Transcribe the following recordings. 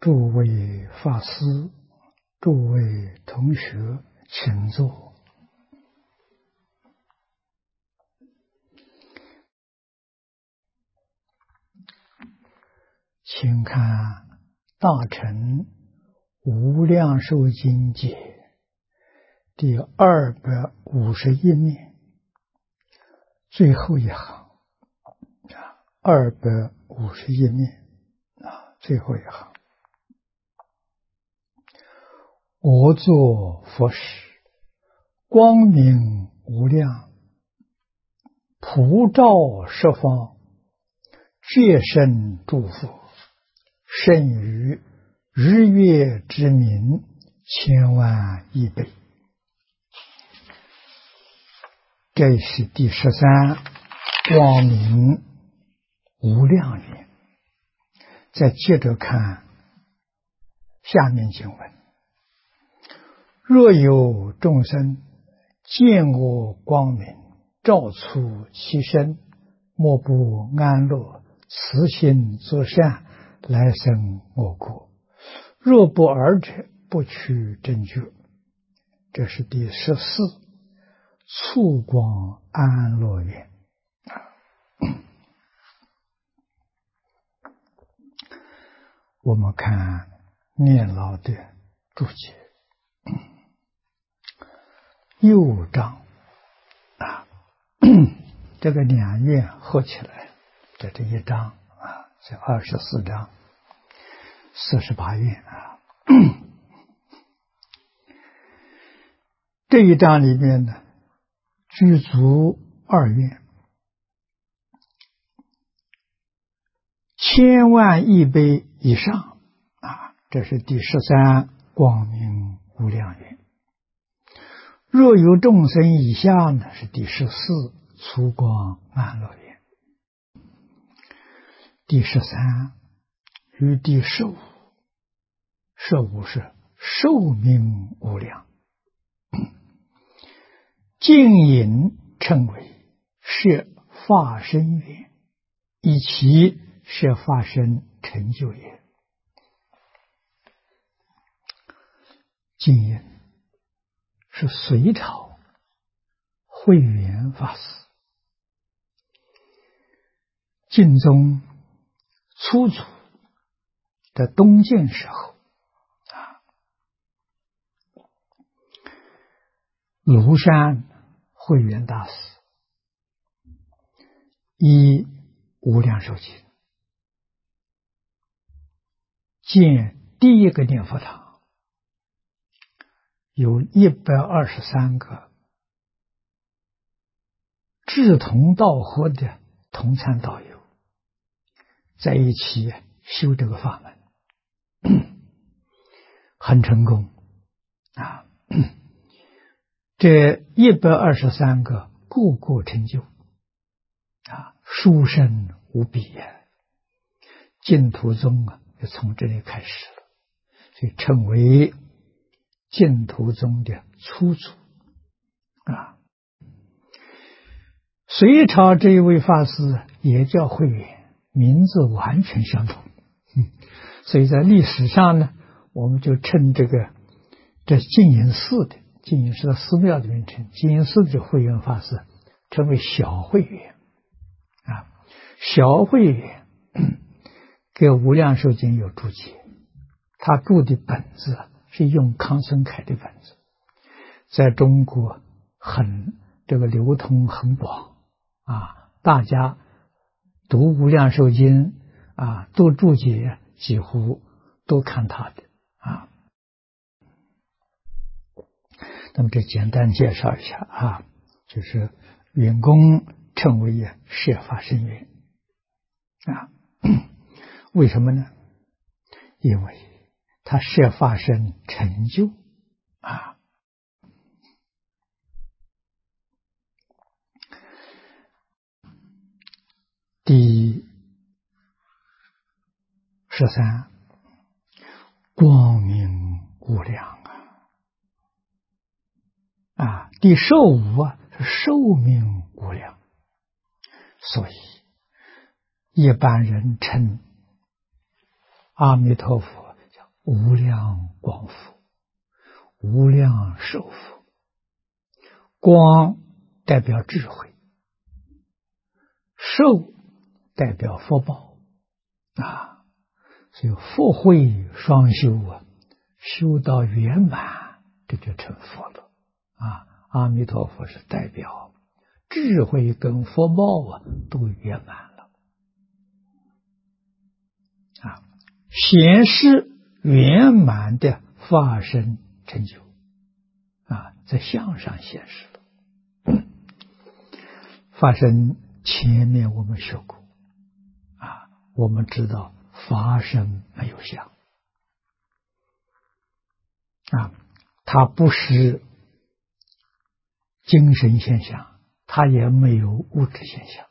诸位法师，诸位同学，请坐。请看《大乘无量寿经解》第251面最后一行，251面最后一行。我作佛时，光明无量，普照十方，界身诸佛，甚于日月之明千万亿倍。这是第13光明无量云。再接着看下面经文：若有众生见我光明照出其身，莫不安乐，慈心作善，来生我国。若不尔者，不取正觉。这是第14促光安乐愿。我们看念老的注解，右章这个两愿合起来，在这一章是24章48愿这一章里面呢，具足2愿，千万亿倍以上这是第13光明无量愿。若有众生以下呢，是第14粗光安乐愿。第13与第15是寿命无量，净引称为摄法身愿，以其摄法身成就也。净引是隋朝慧远法师净宗初祖的东晋时候庐山慧远大师依无量寿经建第一个念佛堂，有123个志同道合的同参道友在一起修这个法门，很成功这123个个个成就殊胜无比净土宗就从这里开始了，所以称为净土宗的初祖隋朝这一位法师也叫慧远，名字完全相同所以在历史上呢，我们就称这净隐寺的寺庙的名称，净隐寺的慧远法师称为小慧远小慧远给无量寿经有注解，他注的本子是用康生凯的本子，在中国流通很广大家读无量寿经读注解几乎都看他的那么这简单介绍一下就是远公称为摄法身愿为什么呢？因为他摄法身成就第13光明无量第15是寿命无量，所以一般人称阿弥陀佛叫无量光佛，无量寿佛。光代表智慧，寿代表福报啊，所以福慧双修啊，修到圆满，这就成佛了啊。阿弥陀佛是代表智慧跟福报啊都圆满了啊，显示圆满的法身成就啊，在相上显示了。法身前面我们学过啊，我们知道法身没有相啊，它不是精神现象，它也没有物质现象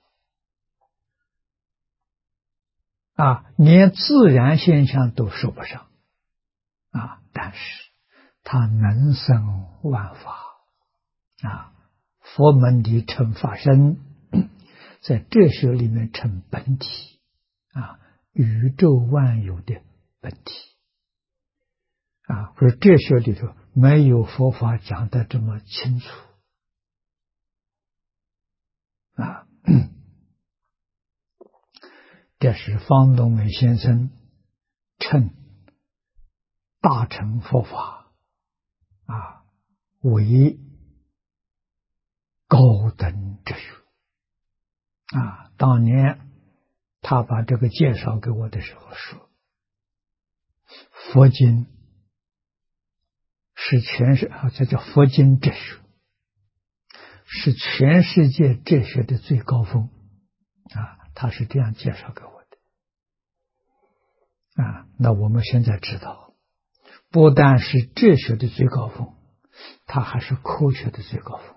啊，连自然现象都说不上啊，但是它能生万法啊。佛门里称法身，在哲学里面称本体啊，宇宙万有的本体啊，或者哲学里头没有佛法讲的这么清楚啊。这是方东美先生称大乘佛法啊为高等哲学啊。当年他把这个介绍给我的时候说，佛经是这叫佛经哲学，是全世界哲学的最高峰啊，他是这样介绍给我的啊。那我们现在知道，不但是哲学的最高峰，它还是科学的最高峰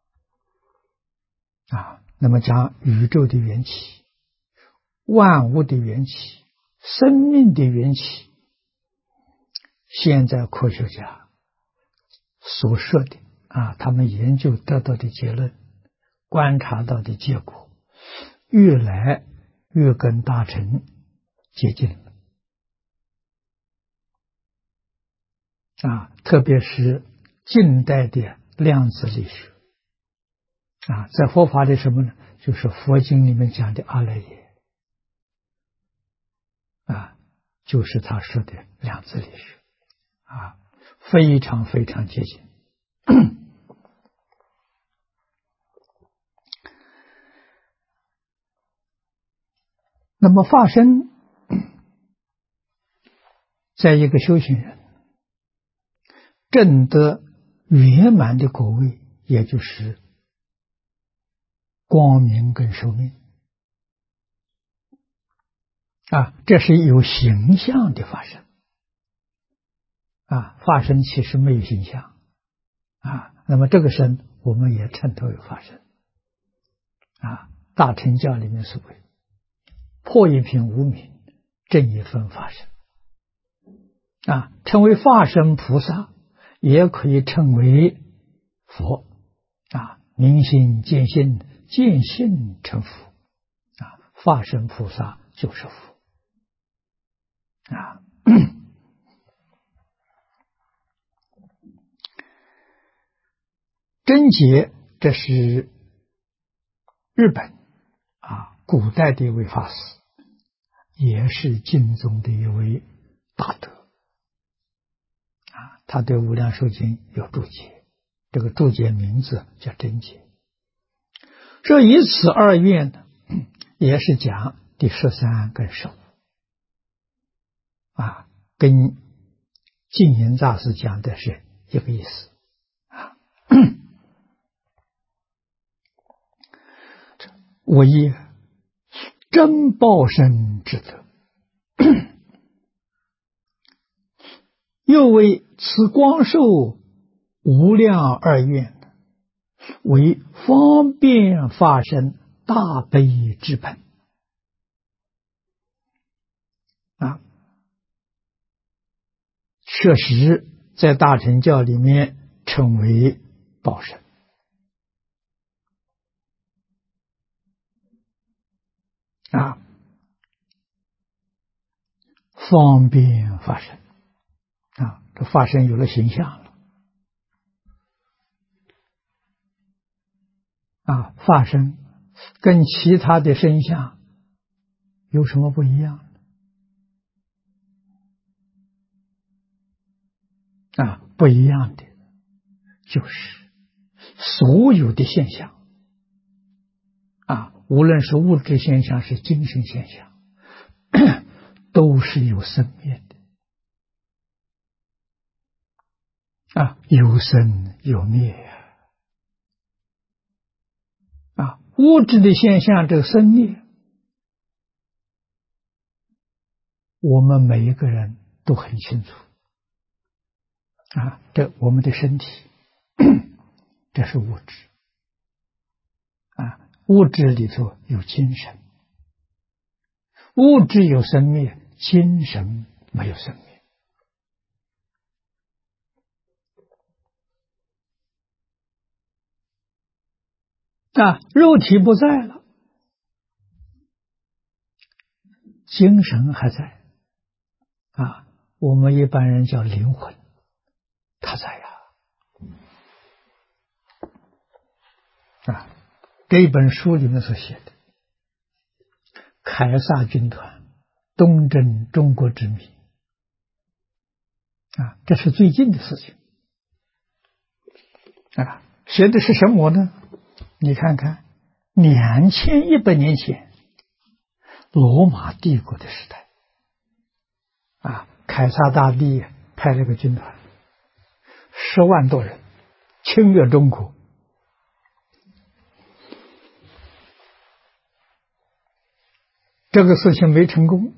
啊。那么讲宇宙的缘起，万物的缘起，生命的缘起，现在科学家所说的啊，他们研究得到的结论，观察到的结果，越来越跟大乘接近了啊，特别是近代的量子力学啊，在佛法里什么呢？就是佛经里面讲的阿赖耶啊，就是他说的量子力学啊，非常非常接近。那么法身，在一个修行人证得圆满的果位，也就是光明跟寿命啊，这是有形象的法身啊，法身其实没有形象啊。那么这个身我们也称它为法身啊。大乘教里面是为破一品无明，正一分法身啊，称为法身菩萨，也可以称为佛啊，明心见性，见性成佛啊，法身菩萨就是佛啊。真解，这是日本啊古代的一位法师，也是经中的一位大德啊，他对《无量寿经》有注解，这个注解名字叫真解。这以此二愿呢，也是讲第13跟15啊，跟净言大师讲的是一个意思啊。我以真报身之德，又为此光寿无量二愿，为方便法身大悲之本啊。确实在大乘教里面称为报身啊，方便法身这法身有了形象了。法身跟其他的身相有什么不一样？不一样的就是所有的现象无论是物质现象是精神现象，都是有生灭的有生有灭物质的现象这个生灭，我们每一个人都很清楚这我们的身体这是物质物质里头有精神，物质有生灭，精神没有生灭肉体不在了，精神还在我们一般人叫灵魂，它在这一本书里面所写的凯撒军团东征中国之谜这是最近的事情写的是什么呢？你看看2100年前罗马帝国的时代凯撒大帝派了个军团10万多人侵略中国，这个事情没成功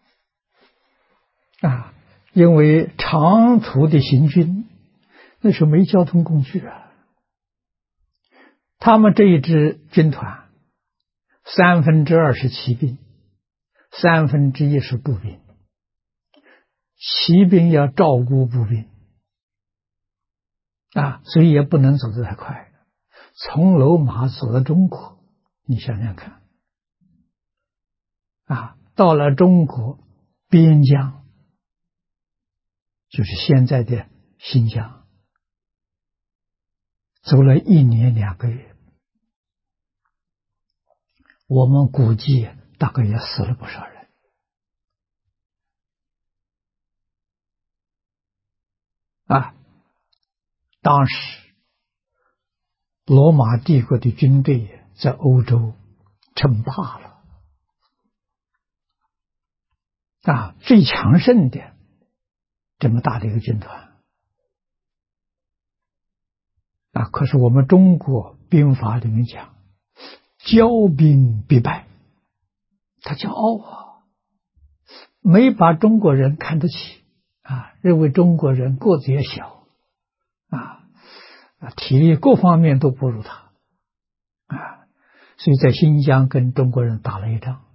因为长途的行军那时候没交通工具他们这一支军团2/3是骑兵1/3是步兵，骑兵要照顾步兵所以也不能走得太快，从罗马走到中国，你想想看到了中国边疆，就是现在的新疆，走了1年2个月，我们估计大概也死了不少人当时罗马帝国的军队在欧洲称霸了最强盛的这么大的一个军团可是我们中国兵法里面讲骄兵必败，他骄傲没把中国人看得起认为中国人个子也小体力各方面都不如他所以在新疆跟中国人打了一仗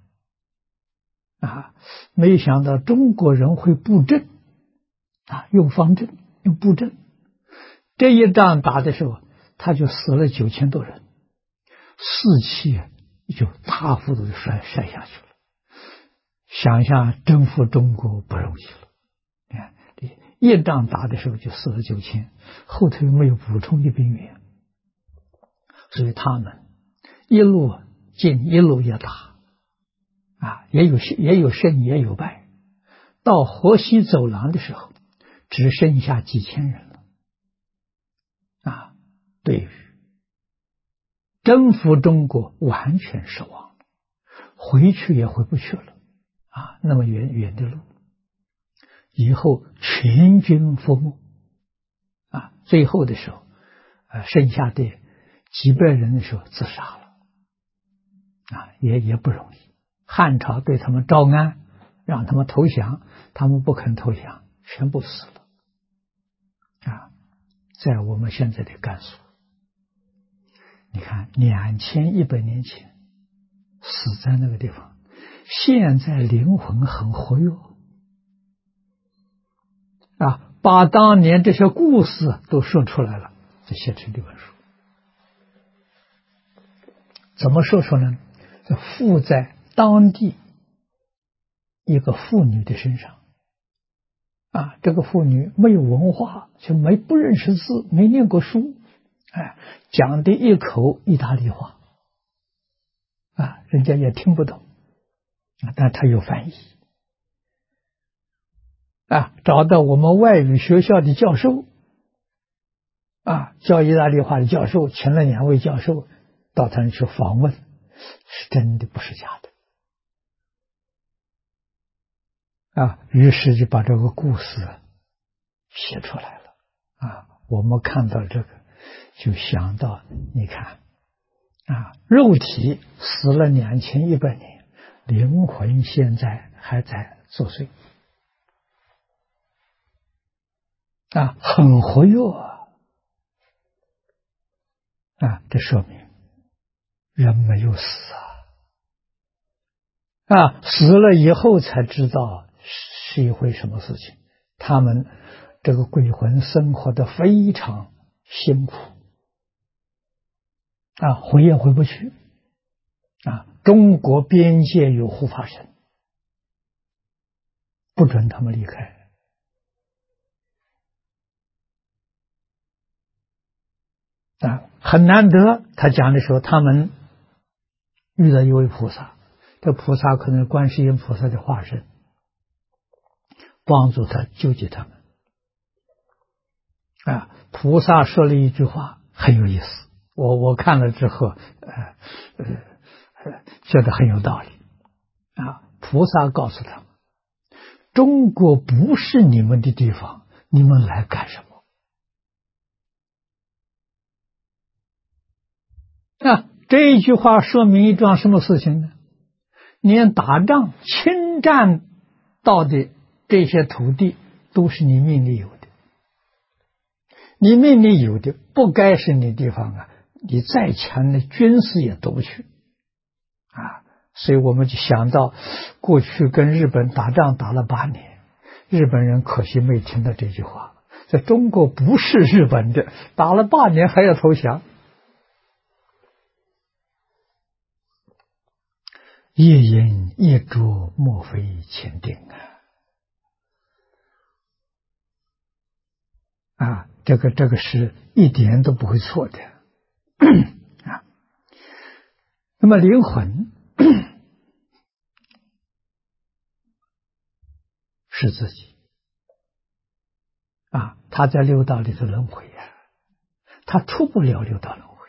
没想到中国人会布阵用方阵用布阵，这一仗打的时候他就死了9000多人，士气就大幅度的摔下去了。想想征服中国不容易了一仗打的时候就死了9000，后头又没有补充的兵员，所以他们一路进一路也打也有胜也有败，到河西走廊的时候只剩下几千人了对于征服中国完全失望了，回去也回不去了那么远的路，以后全军覆没最后的时候剩下的几百人的时候自杀了也不容易。汉朝对他们招安，让他们投降，他们不肯投降，全部死了在我们现在的甘肃，你看2100年前死在那个地方，现在灵魂很活跃把当年这些故事都说出来了，就写成这本书。怎么说出来呢？附在当地一个妇女的身上这个妇女没有文化，就不认识字，没念过书，讲的一口意大利话，人家也听不懂，但他有翻译，找到我们外语学校的教授，教意大利话的教授，请了2位教授到他那去访问，是真的不是假的。于是就把这个故事写出来了。我们看到这个就想到，你看肉体死了2100年，灵魂现在还在作祟，很活跃这说明人没有死死了以后才知道是一回什么事情。他们这个鬼魂生活的非常辛苦回也回不去中国边界有护法神，不准他们离开很难得。他讲的时候，他们遇到一位菩萨，这菩萨可能是观世音菩萨的化身，帮助他救济他们菩萨说了一句话很有意思，我看了之后觉得很有道理菩萨告诉他们，中国不是你们的地方，你们来干什么？这一句话说明一桩什么事情呢？连打仗侵占到的这些土地都是你命里有的，你命里有的不该是你地方你再强的军事也夺不去所以我们就想到过去跟日本打仗打了8年，日本人可惜没听到这句话，在中国不是日本的，打了8年还要投降。夜饮夜酌，莫非前定这个是一点都不会错的那么灵魂是自己他在六道里头轮回他出不了六道轮回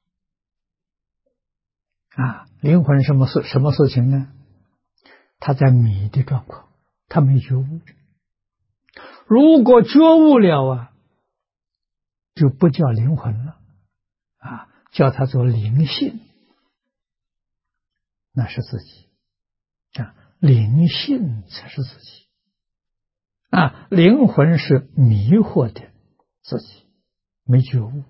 灵魂什么事情呢？他在迷的状况，他没觉悟。如果觉悟了就不叫灵魂了叫它做灵性，那是自己灵性才是自己灵魂是迷惑的自己，没觉悟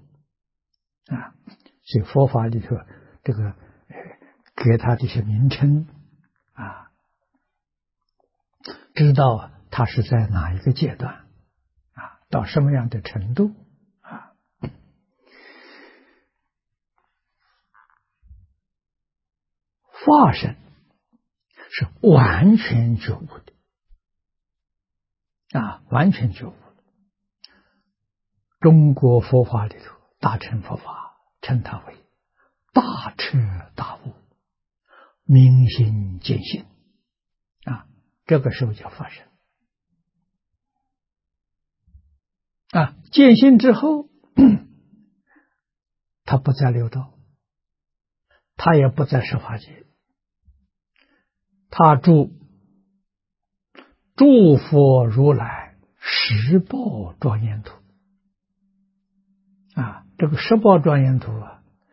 所以佛法里头这个给他这些名称知道他是在哪一个阶段到什么样的程度化身是完全觉悟的完全觉悟的。中国佛法里头大乘佛法称它为大彻大悟，明心见性这个时候叫发生见性之后他不在六道，他也不在十法界，他住佛如来十报庄严土这个十报庄严土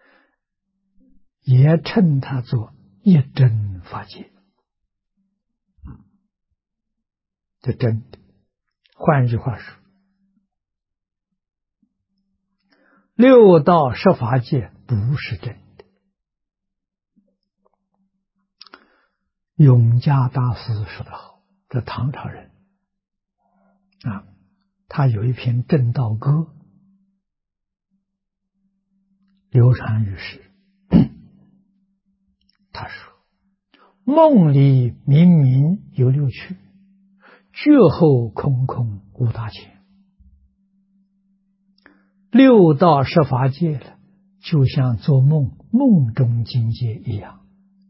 也称它做一真法界这真的。换句话说，六道十法界不是真的。永嘉大师说得好，这唐朝人他有一篇正道歌流传于世他说，梦里明明有六趣， 觉后空空无大千，六道十法界了，就像做梦，梦中境界一样。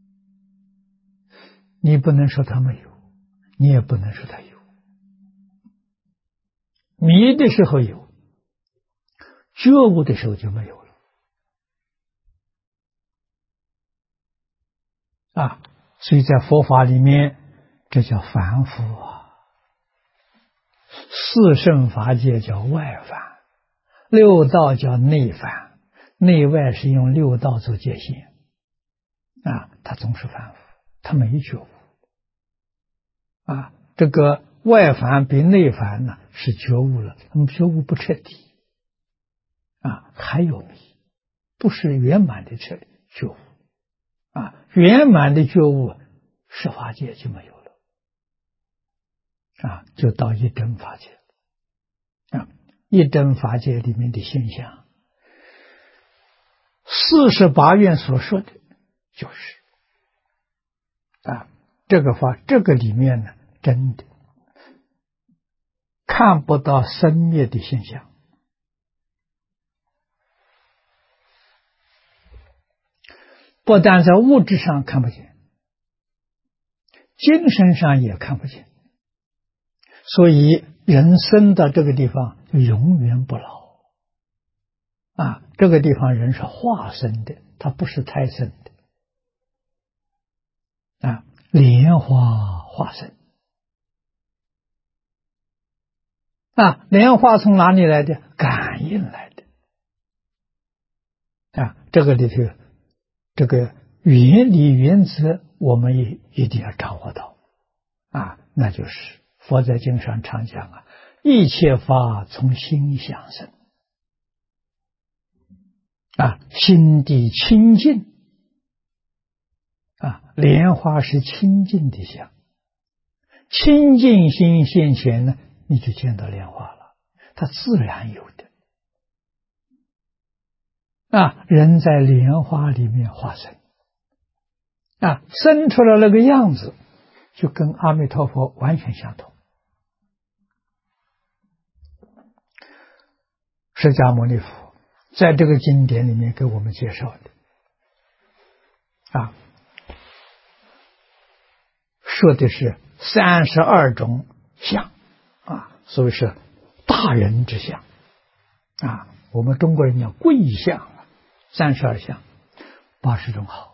你不能说它没有，你也不能说它有。迷的时候有，觉悟的时候就没有了。所以在佛法里面，这叫凡夫啊。四圣法界叫外凡，六道叫内凡，内外是用六道做界限他总是凡夫，他没觉悟这个外凡比内凡呢是觉悟了，他们觉悟不彻底还有迷，不是圆满的觉悟圆满的觉悟，十法界就没有了就到一真法界一真法界里面的现象，48愿所说的就是这个法，这个里面呢，真的看不到生灭的现象，不但在物质上看不见，精神上也看不见，所以人生到这个地方就永远不老这个地方人是化生的，他不是胎生的莲花化生莲花从哪里来的？感应来的这个里头这个原理原则我们也一定要掌握到那就是佛在经上常讲一切法从心想生心地清净莲花是清净的相，清净心现前呢，你就见到莲花了，它自然有的人在莲花里面化生生出来那个样子，就跟阿弥陀佛完全相同。释迦牟尼佛在这个经典里面给我们介绍的说的是32种相所谓是大人之相我们中国人讲贵相32相80种好。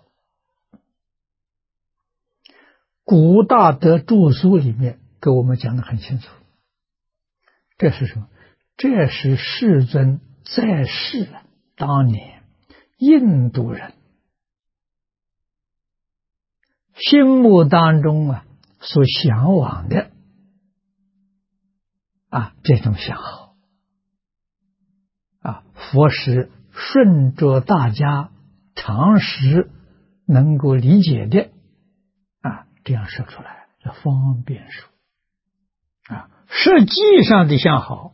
古大德著书里面给我们讲得很清楚，这是什么？这是世尊在世当年印度人心目当中所向往的这种相好佛是顺着大家常识能够理解的这样说出来，这方便说实际上的相好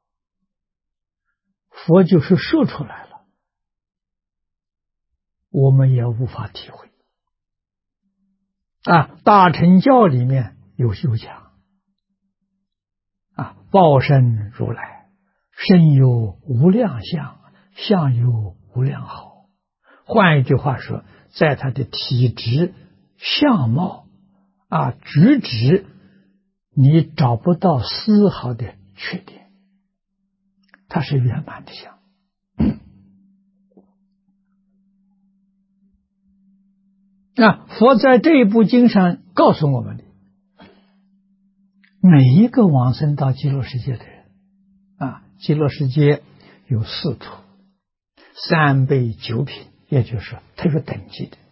佛就是说出来了，我们也无法体会大乘教里面有讲报身如来身有无量相，相有无量好。换一句话说，在他的体质相貌举止你找不到丝毫的缺点，它是圆满的相佛在这一部经上告诉我们的，每一个往生到极乐世界的人极乐世界有4土3辈9品，也就是说它有等级的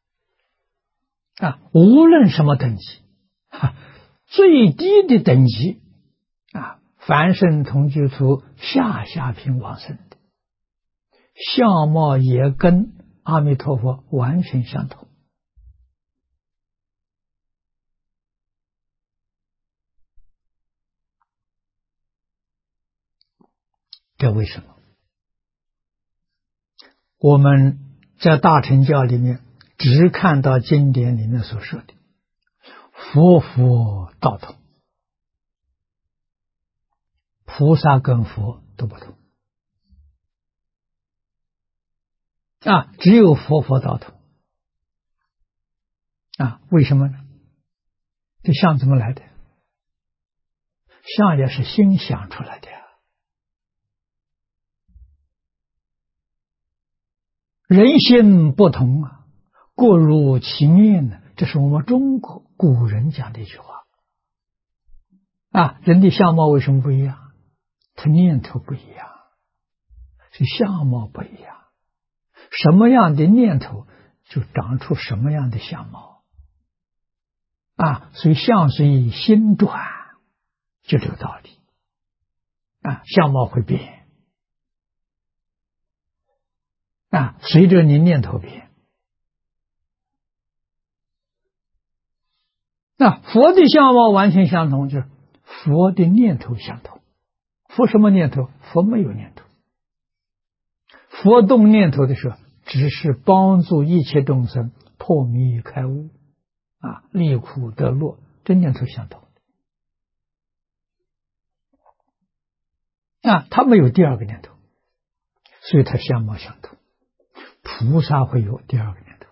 无论什么等级最低的等级凡圣同居土下品往生的相貌也跟阿弥陀佛完全相同。这为什么？我们在大乘教里面只看到经典里面所说的佛道同菩萨跟佛都不同只有佛道同为什么呢？这相怎么来的？相也是心想出来的呀。人心不同各如其面呢，这是我们中国古人讲的一句话人的相貌为什么不一样？他念头不一样，是相貌不一样。什么样的念头就长出什么样的相貌所以相随心转，就这个道理相貌会变随着你念头变。佛的相貌完全相同，就是佛的念头相同。佛什么念头？佛没有念头。佛动念头的时候，只是帮助一切众生破迷开悟离苦得乐，这念头相同他没有第二个念头，所以他相貌相同。菩萨会有第二个念头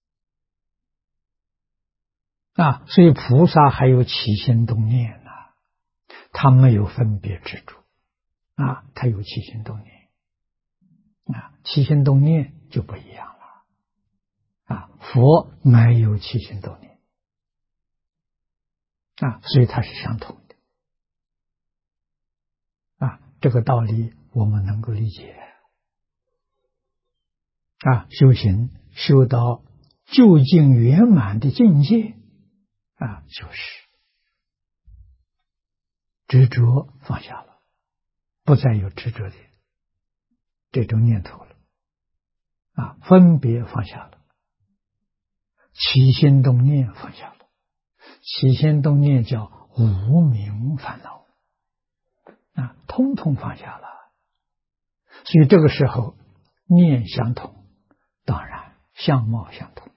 所以菩萨还有起心动念他没有分别执着他有起心动念起心动念就不一样了佛没有起心动念所以它是相同的这个道理我们能够理解修行修到究竟圆满的境界就是执着放下了，不再有执着的这种念头了分别放下了，起心动念放下了。起心动念叫无明烦恼通通放下了。所以这个时候念相同，当然相貌相同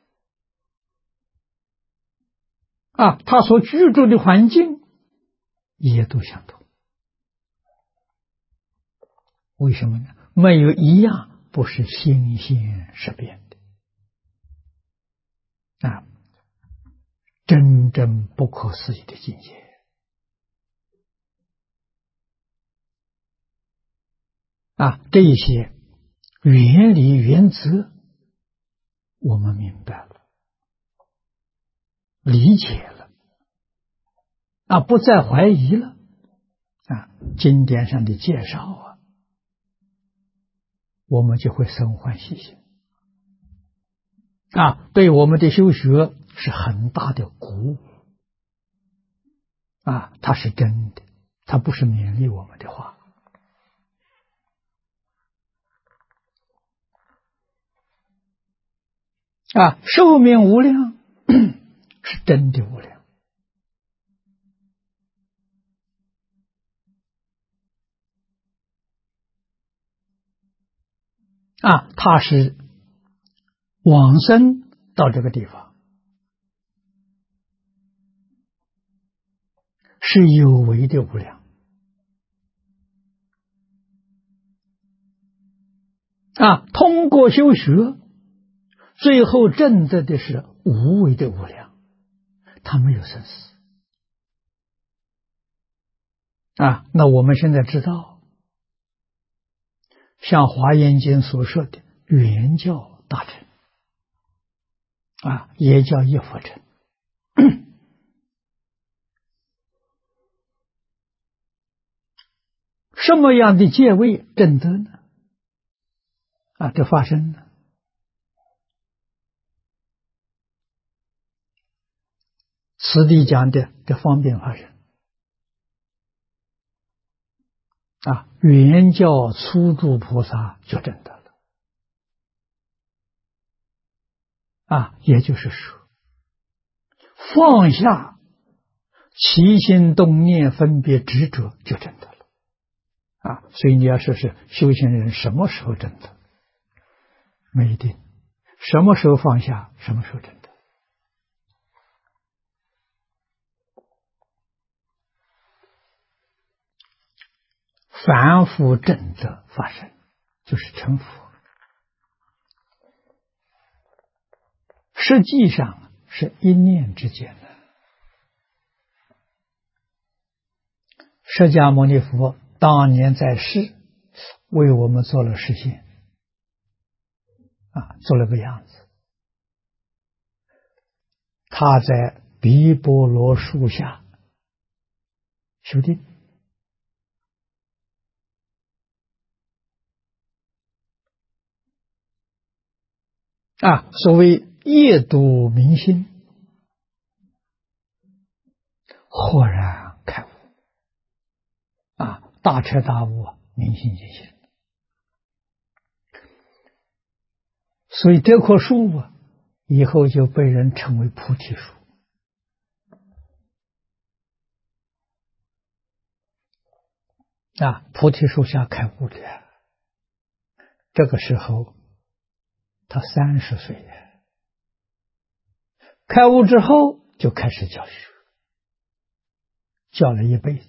他所居住的环境也都相同。为什么呢？没有一样不是心现识变的真正不可思议的境界这一些原理原则我们明白了，理解了不再怀疑了经典上的介绍我们就会生欢喜心对我们的修学是很大的鼓舞它是真的，它不是勉励我们的话寿命无量是真的无量它是往生到这个地方是有为的无量通过修学最后证得的是无为的无量，它没有生死那我们现在知道，像华严经所说的圆教大乘也叫一佛乘什么样的戒位证得呢这发生呢？此地讲的这方便发生圆教初住菩萨就证得了也就是说放下起心动念分别执着就证得了所以你要说是修行人什么时候证得？没一定，什么时候放下什么时候证得凡夫正德发生，就是成佛。实际上是一念之间的。释迦牟尼佛当年在世，为我们做了实现，做了个样子。他在毗波罗树下修定，所谓夜睹明心，豁然开悟，大彻大悟，明心见性。所以这棵树以后就被人称为菩提树。菩提树下开悟的，这个时候他30岁，开悟之后就开始教学，教了一辈子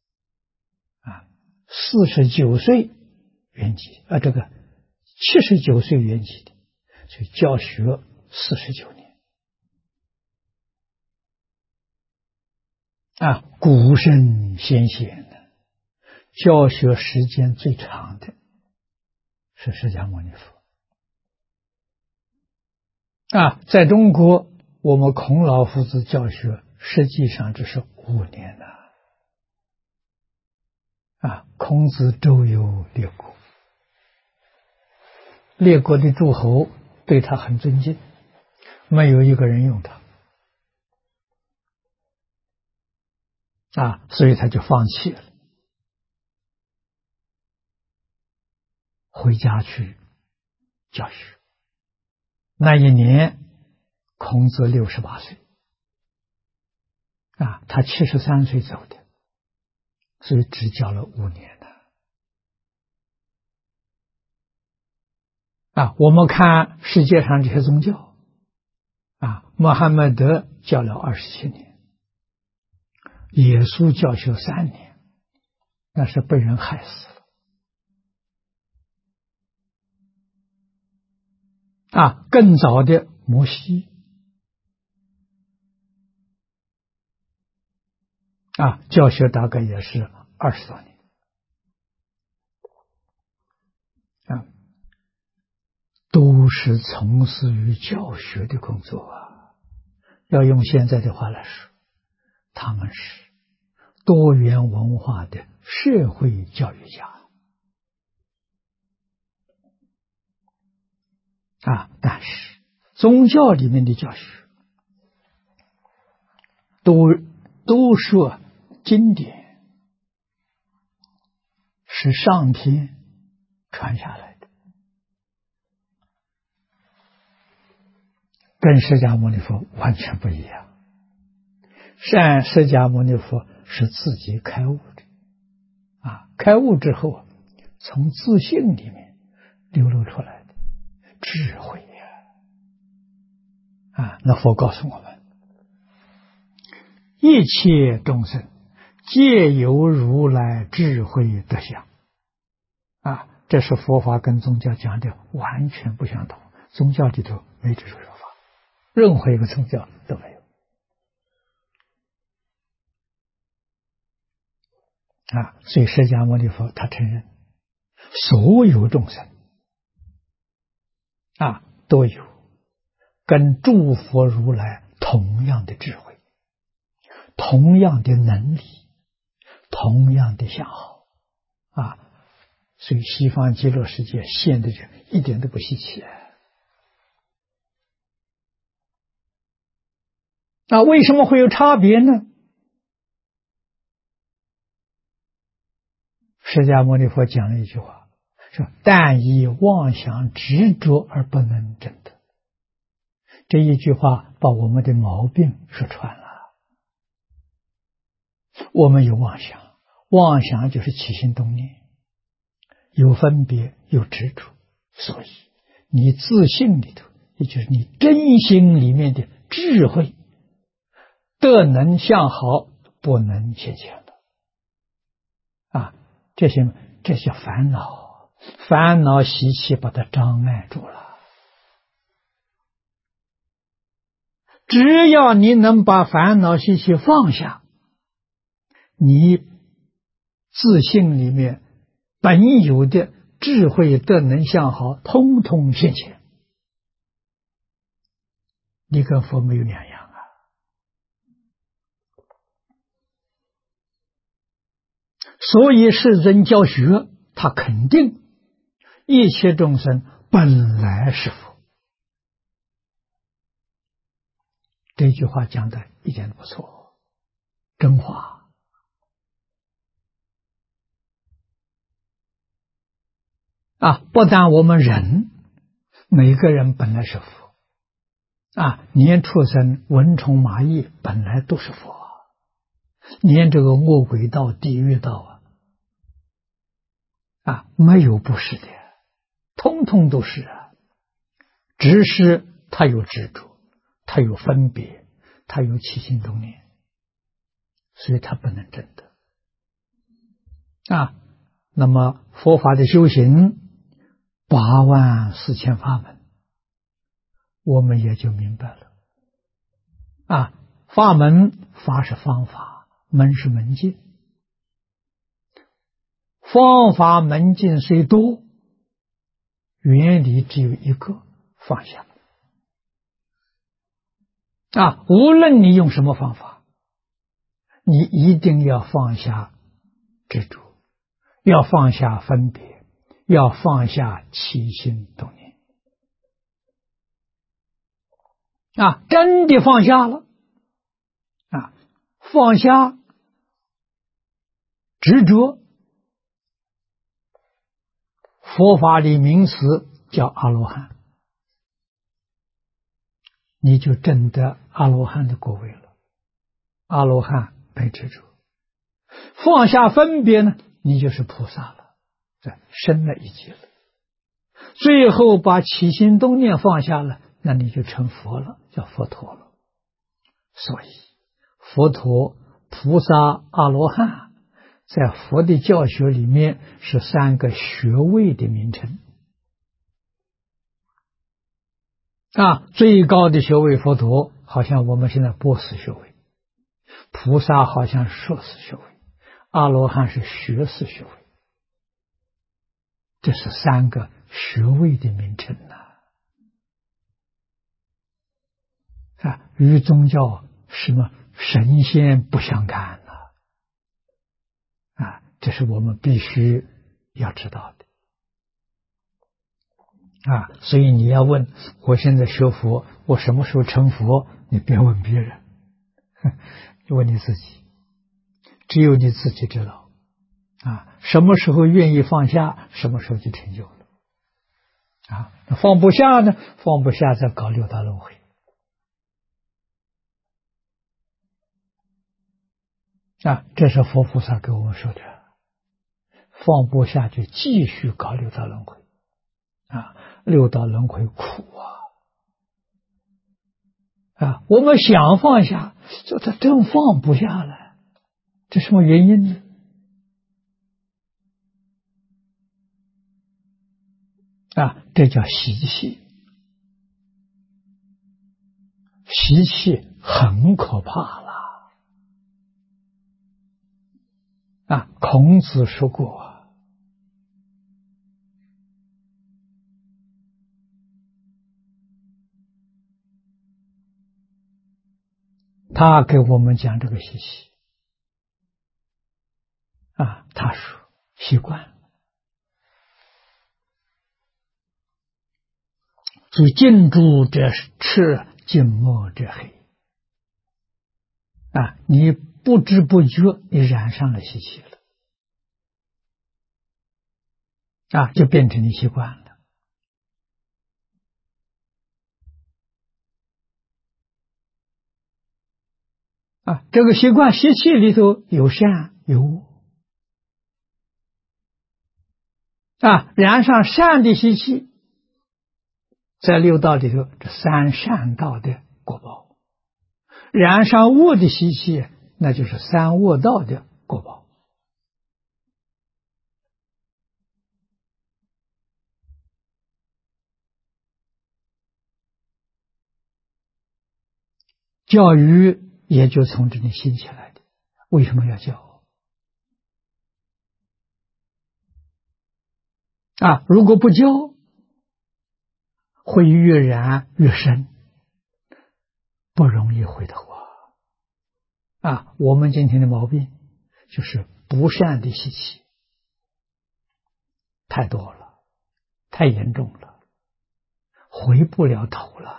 ，49岁圆寂，这个79岁圆寂的，所以教学49年。古圣先贤的教学时间最长的是释迦牟尼佛。在中国，我们孔老夫子教学实际上只是5年了。孔子周游列国，列国的诸侯对他很尊敬，没有一个人用他，所以他就放弃了，回家去教学。那一年孔子68岁，他73岁走的，所以只教了5年了。我们看世界上这些宗教，穆罕默德教了27年，耶稣教学3年，那是被人害死了。更早的摩西，教学大概也是20多年，都是从事于教学的工作要用现在的话来说，他们是多元文化的社会教育家。但是宗教里面的教学都说经典是上天传下来的，跟释迦牟尼佛完全不一样。释迦牟尼佛是自己开悟的，开悟之后从自性里面流露出来的智慧那佛告诉我们，一切众生皆有如来智慧德相。这是佛法跟宗教讲的完全不相同，宗教里头没这种说法，任何一个宗教都没有。所以释迦牟尼佛他承认所有众生都有跟诸佛如来同样的智慧，同样的能力，同样的相好所以西方极乐世界现的人一点都不稀奇为什么会有差别呢？释迦牟尼佛讲了一句话，说但以妄想执着而不能证得。这一句话把我们的毛病说穿了。我们有妄想，妄想就是起心动念，有分别，有执着，所以你自信里头，也就是你真心里面的智慧，德能相好不能显现的这些烦恼，烦恼习气把它障碍住了。只要你能把烦恼习气放下，你自信里面本有的智慧德能相好，通通现前，你跟佛没有两样啊。所以世尊教学，他肯定一切众生本来是佛。这句话讲的一点都不错，真话。不但我们人，每个人本来是佛。连畜生、蚊虫、蚂蚁本来都是佛，连这个恶鬼道、地狱道没有不是的，通通都是只是他有执着，他有分别，他有起心动念，所以他不能证得那么佛法的修行84000法门，我们也就明白了法门，法是方法，门是门径，方法门径虽多，原理只有一个，放下无论你用什么方法，你一定要放下执着，要放下分别，要放下起心动念真的放下了放下执着，佛法里名词叫阿罗汉，你就证得阿罗汉的果位了。阿罗汉没执着，放下分别呢，你就是菩萨了，升了一级了。最后把起心动念放下了，那你就成佛了，叫佛陀了。所以佛陀、菩萨、阿罗汉在佛的教学里面是3个学位的名称最高的学位佛陀好像我们现在博士学位，菩萨好像是硕士学位，阿罗汉是学士学位，这是3个学位的名称与宗教什么神仙不相干这是我们必须要知道的所以你要问我现在学佛，我什么时候成佛？你别问别人，问你自己，只有你自己知道什么时候愿意放下，什么时候就成就了放不下呢？放不下再搞6道轮回这是佛菩萨给我们说的，放不下就继续搞6道轮回6道轮回苦我们想放下，这他真放不下来，这什么原因呢？这叫习气，习气很可怕了孔子说过他给我们讲这个习气他说习惯，所以近朱者赤，近墨者黑你不知不觉你染上了习气了就变成你习惯了这个习惯习气里头有善有恶染上善的习气，在6道里头这3善道的果报，染上恶的习气，那就是3恶道的果报教育也就从这里兴起来的。为什么要教？如果不教，会越染越深，不容易回头我们今天的毛病就是不善的习气太多了，太严重了，回不了头了。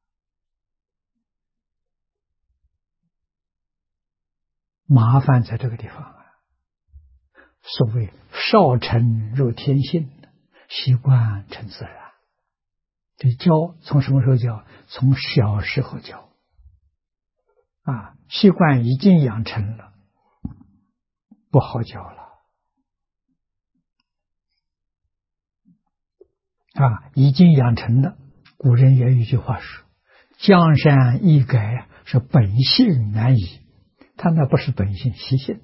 麻烦在这个地方所谓少成入天性，习惯成自然。这教从什么时候教？从小时候教习惯已经养成了，不好教了已经养成了。古人也有一句话说：江山易改，是本性难移。他那不是本性，习性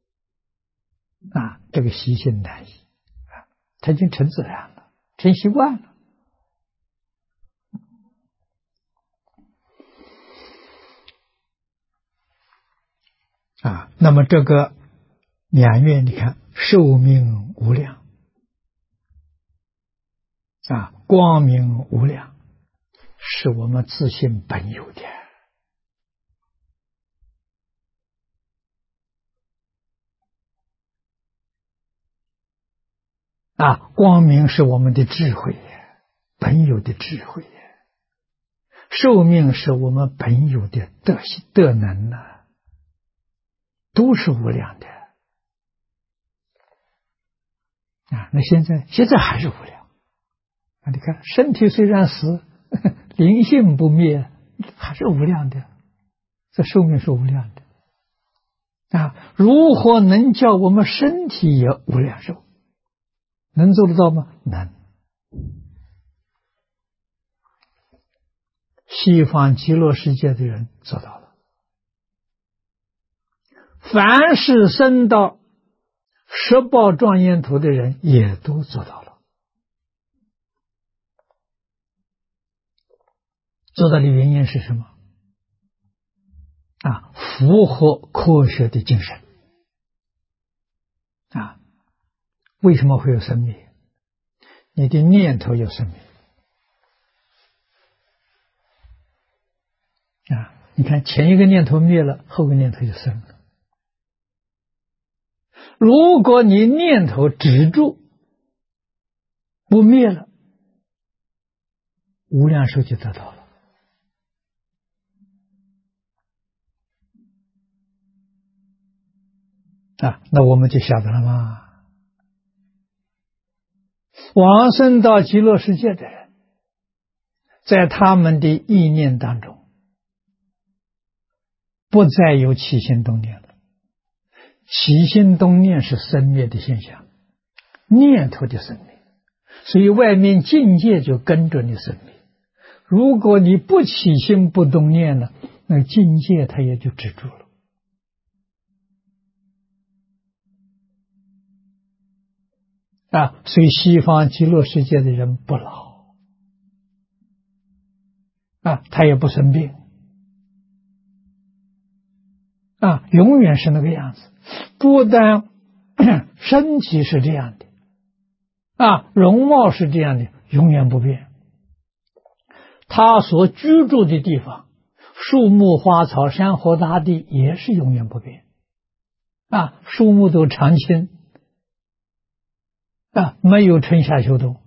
这个习性难移他已经成自然了，成习惯了那么这个两月，你看寿命无量光明无量，是我们自性本有的光明是我们的智慧，本有的智慧；寿命是我们本有的德能都是无量的那现在还是无量你看身体虽然死，灵性不灭，还是无量的，这寿命是无量的如何能叫我们身体也无量寿？能做得到吗？能。西方极乐世界的人做到了，凡是升到十报庄严土的人也都做到了。做到的原因是什么？符合科学的精神为什么会有生灭？你的念头有生灭你看前一个念头灭了，后个念头就生了。如果你念头止住不灭了，无量寿就得到了那我们就晓得了吗？往生到极乐世界的人，在他们的意念当中不再有起心动念了。起心动念是生灭的现象，念头的生灭，所以外面境界就跟着你生灭。如果你不起心不动念了，那境界它也就止住了所以西方极乐世界的人不老他也不生病永远是那个样子。不但身体是这样的容貌是这样的，永远不变。他所居住的地方，树木花草山河大地也是永远不变树木都常青没有春夏秋冬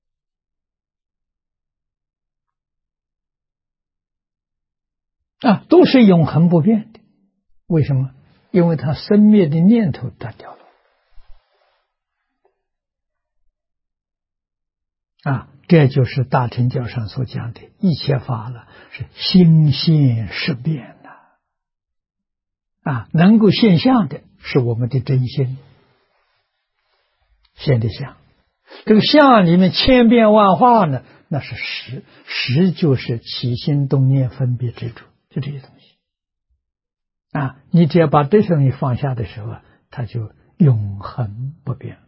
都是永恒不变的。为什么？因为他生灭的念头断掉了这就是大乘教上所讲的一切法了，是心现识变能够现象的是我们的真心现的相。这个相里面千变万化呢，那是识，识就是起心动念分别执着，就这些东西你只要把这些东西放下的时候，它就永恒不变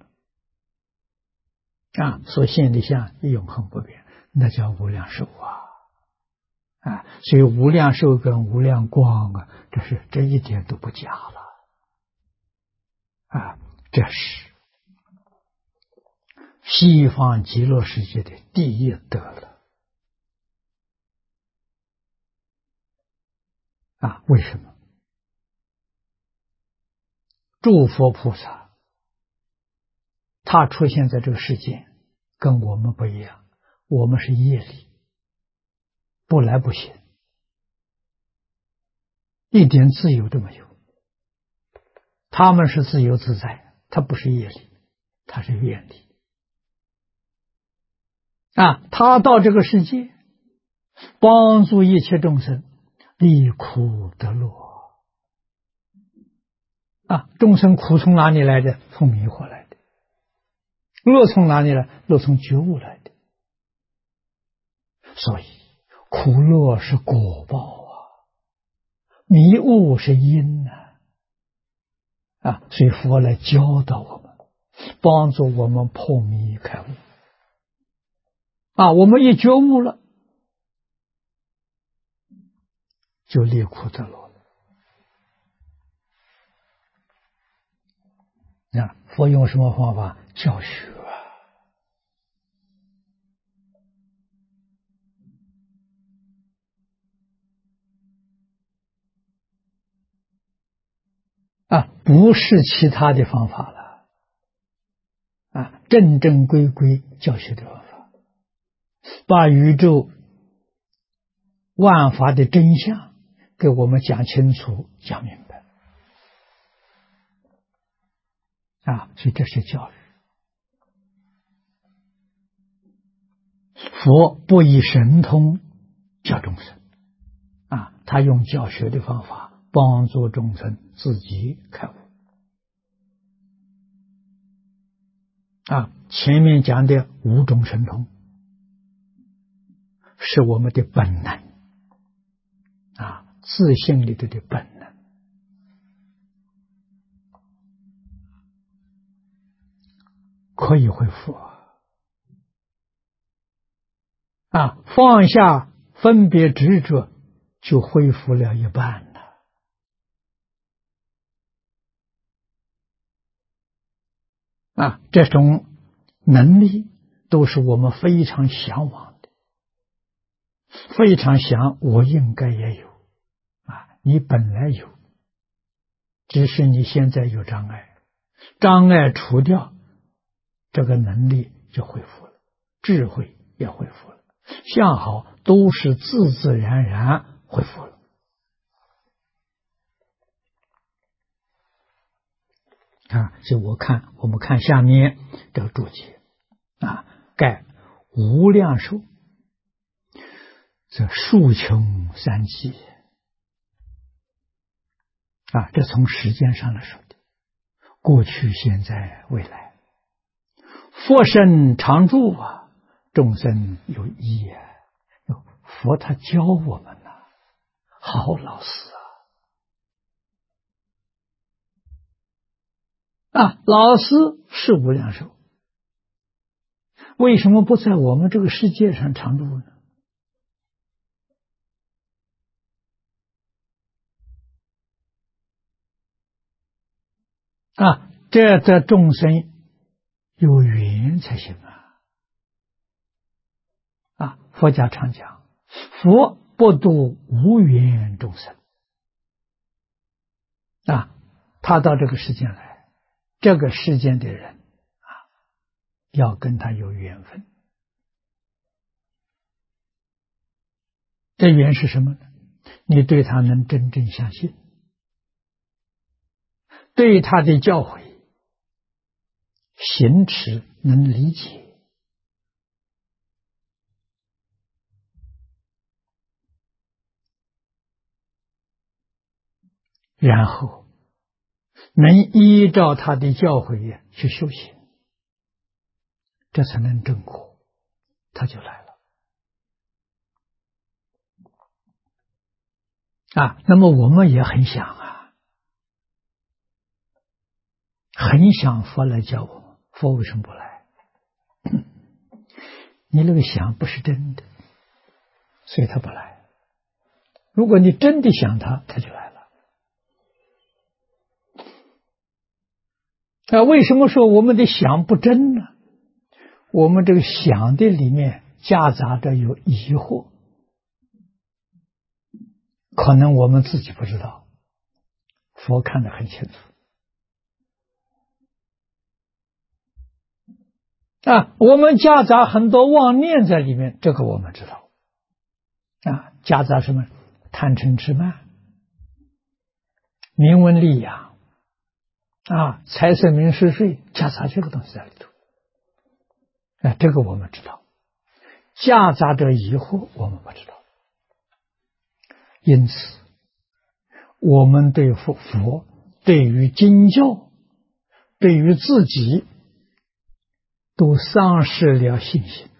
了所现的相永恒不变，那叫无量寿啊，所以无量寿跟无量光啊，这一点都不假了啊，这是西方极乐世界的第一德了啊！为什么？诸佛菩萨他出现在这个世界，跟我们不一样，我们是业力，不来不行，一点自由都没有。他们是自由自在，他不是业力，他是愿力啊！他到这个世界，帮助一切众生离苦得乐啊！众生苦从哪里来的？从迷惑来的。乐从哪里来？乐从觉悟来的。所以苦乐是果报啊，迷悟是因啊，所以佛来教导我们，帮助我们破迷开悟啊！我们一觉悟了，就离苦得乐了啊！佛用什么方法？教学啊，不是其他的方法了啊，正正规规教学的方法，把宇宙万法的真相给我们讲清楚、讲明白啊，所以这是教育。佛不以神通教众生啊，他用教学的方法帮助众生自己开悟啊。前面讲的五种神通是我们的本能啊，自信里头的本能可以恢复啊，放下分别执着，就恢复了一半了啊。这种能力都是我们非常向往的，非常想我应该也有啊，你本来有，只是你现在有障碍，障碍除掉，这个能力就恢复了，智慧也恢复了，相好都是自自然然恢复了啊。所以我们看下面这个注解啊，盖无量寿，这数穷三际啊，这从时间上来说的，过去、现在、未来，佛身常住啊，众生有益啊。佛他教我们呐，好老师啊，老师是无量寿，为什么不在我们这个世界上常住呢？啊，这众生有缘才行啊！佛家常讲，佛不度无缘众生啊，他到这个世间来，这个世间的人啊，要跟他有缘分。这缘是什么呢？你对他能真正相信，对他的教诲行持能理解，然后能依照他的教诲去修行，这才能正果，他就来了啊。那么我们也很想啊，很想佛来教我们，佛为什么不来？你那个想不是真的，所以他不来如果你真的想他，他就来了。为什么说我们的想不真呢？我们这个想的里面夹杂着有疑惑，可能我们自己不知道，佛看得很清楚。我们夹杂很多妄念在里面，这个我们知道。夹杂什么？贪嗔痴慢、名闻利养财色名食睡，夹杂这个东西在里头。这个我们知道。夹杂着疑惑，我们不知道。因此，我们对佛、对于经教、对于自己，都丧失了信心。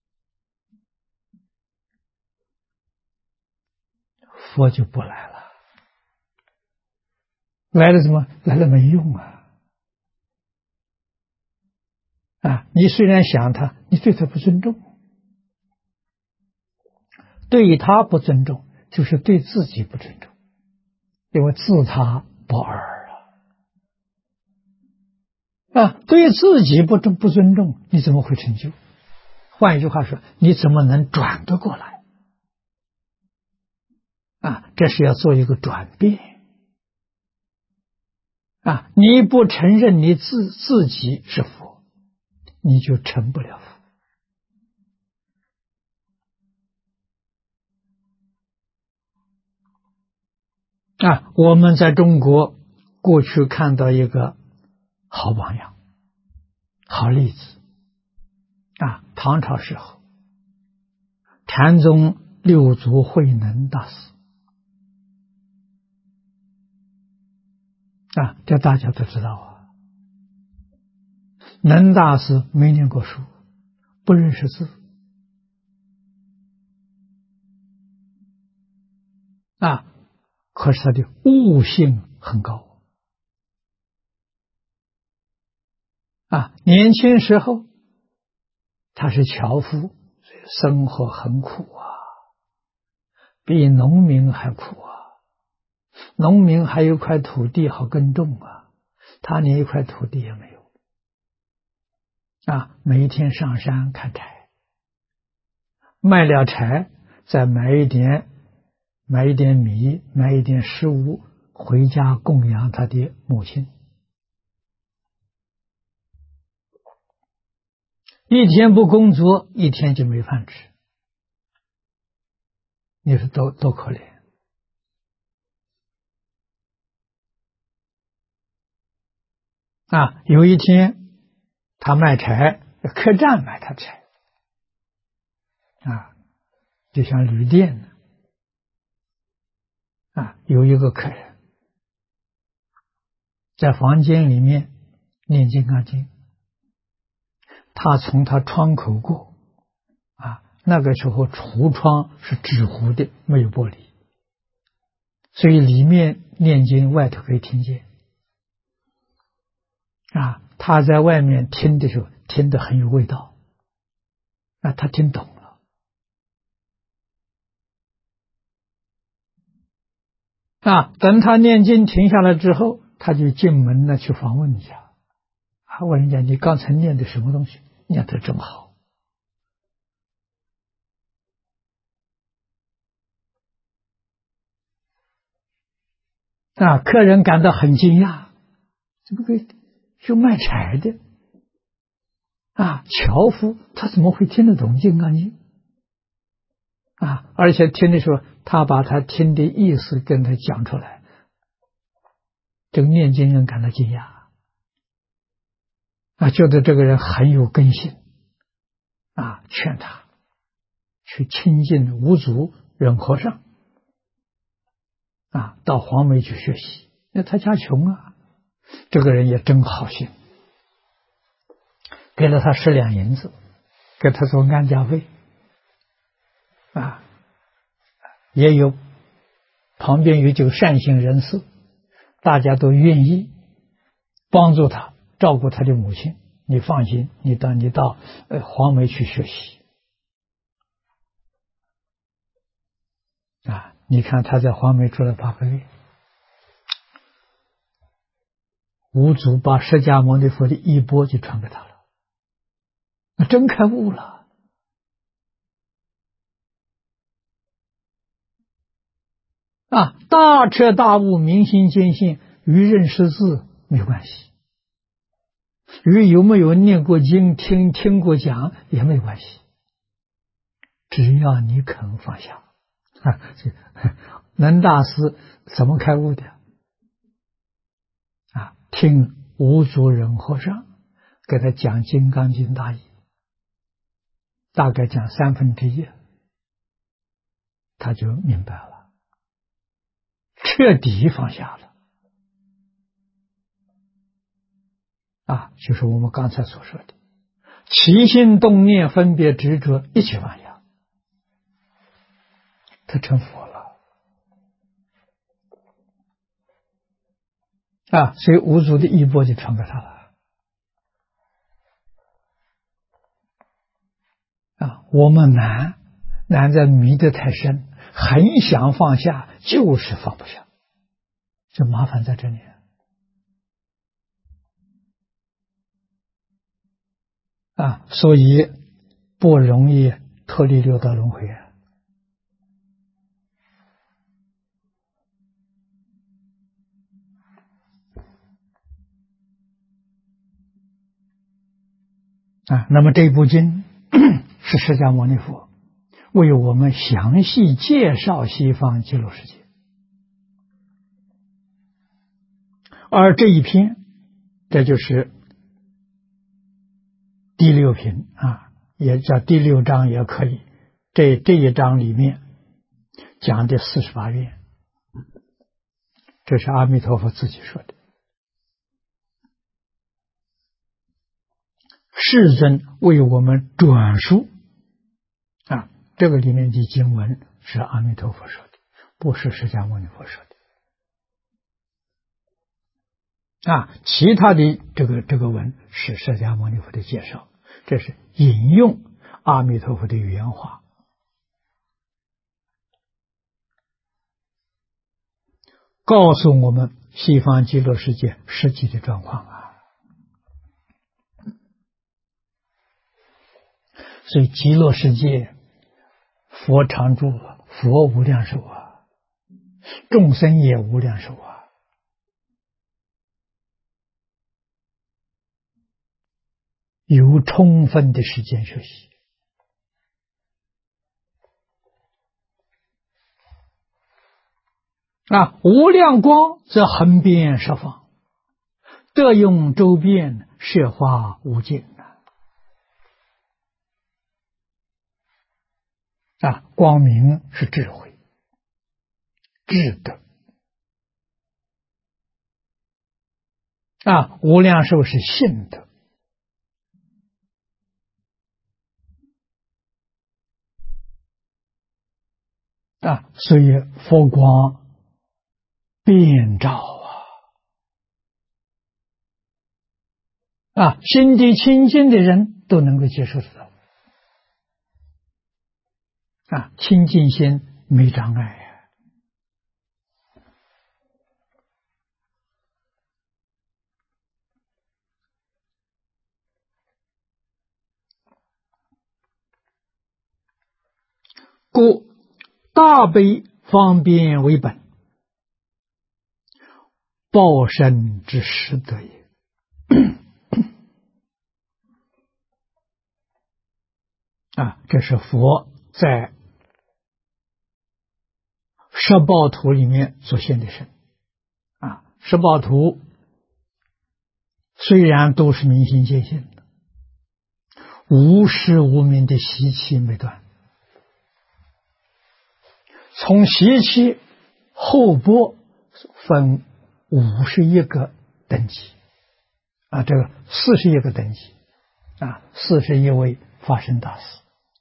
佛就不来了。来了什么？来了没用你虽然想他，你对他不尊重。对他不尊重，就是对自己不尊重，因为自他不二对自己不尊重，你怎么会成就？换一句话说，你怎么能转得过来？这是要做一个转变你不承认你自己是佛，你就成不了佛。我们在中国过去看到一个好榜样、好例子唐朝时候，禅宗六祖慧能大师这大家都知道能大师没念过书，不认识字可是他的悟性很高年轻时候他是樵夫，生活很苦比农民还苦农民还有一块土地好耕种他连一块土地也没有每一天上山砍柴，卖了柴再买一点米，买一点食物回家供养他的母亲。一天不工作，一天就没饭吃，你说多可怜有一天他卖柴，客栈买他柴就像旅店有一个客人在房间里面念金刚经，他从他窗口过那个时候橱窗是纸糊的，没有玻璃，所以里面念经，外头可以听见他在外面听的时候听得很有味道他听懂了等他念经停下来之后，他就进门呢去访问一下问人家你刚才念的什么东西，念得真好客人感到很惊讶，这个就卖柴的樵夫，他怎么会听得懂金刚经而且听的时候他把他听的意思跟他讲出来，这个念经人感到惊讶觉得这个人很有根性劝他去亲近五祖忍和尚到黄梅去学习，因为他家穷这个人也真好心，给了他10两银子，给他做安家费也有旁边有几个善心人士，大家都愿意帮助他照顾他的母亲，你放心，你到黄梅去学习你看他在黄梅住了8个月，五祖把释迦牟尼佛的衣钵就传给他了，那真开悟了。大彻大悟，明心见性，与认识字没关系，与有没有念过经、听过讲也没关系，只要你肯放下。能大师怎么开悟的？听无祖仁和尚给他讲《金刚经》大意，大概讲1/3，他就明白了，彻底放下了。就是我们刚才所说的，起心动念、分别执着一起放下，他成佛了。所以五祖的衣钵就传给他了。我们难在迷得太深，很想放下，就是放不下，这麻烦在这里。所以不容易脱离六道轮回。那么这部经是释迦牟尼佛为我们详细介绍西方极乐世界，而这一篇，这就是第6品也叫第6章也可以。这一章里面讲的48愿，这是阿弥陀佛自己说的。世尊为我们转述这个里面的经文是阿弥陀佛说的，不是释迦牟尼佛说的。其他的这个文是释迦牟尼佛的介绍，这是引用阿弥陀佛的原话，告诉我们西方极乐世界实际的状况。所以极乐世界佛常住，佛无量寿众生也无量寿有充分的时间学习。无量光则横遍十方，得用周遍，摄化无尽。光明是智慧、智德。无量寿是信德。所以佛光遍照心地清净的人都能够接受得到。清净心没障碍。故大悲方便为本，报身之实德也。这是佛在十报图里面所现的身。十报图虽然都是明心见性的，无始无明的习气没断。从习气后波分51个等级，这个41个等级，41位法身大士，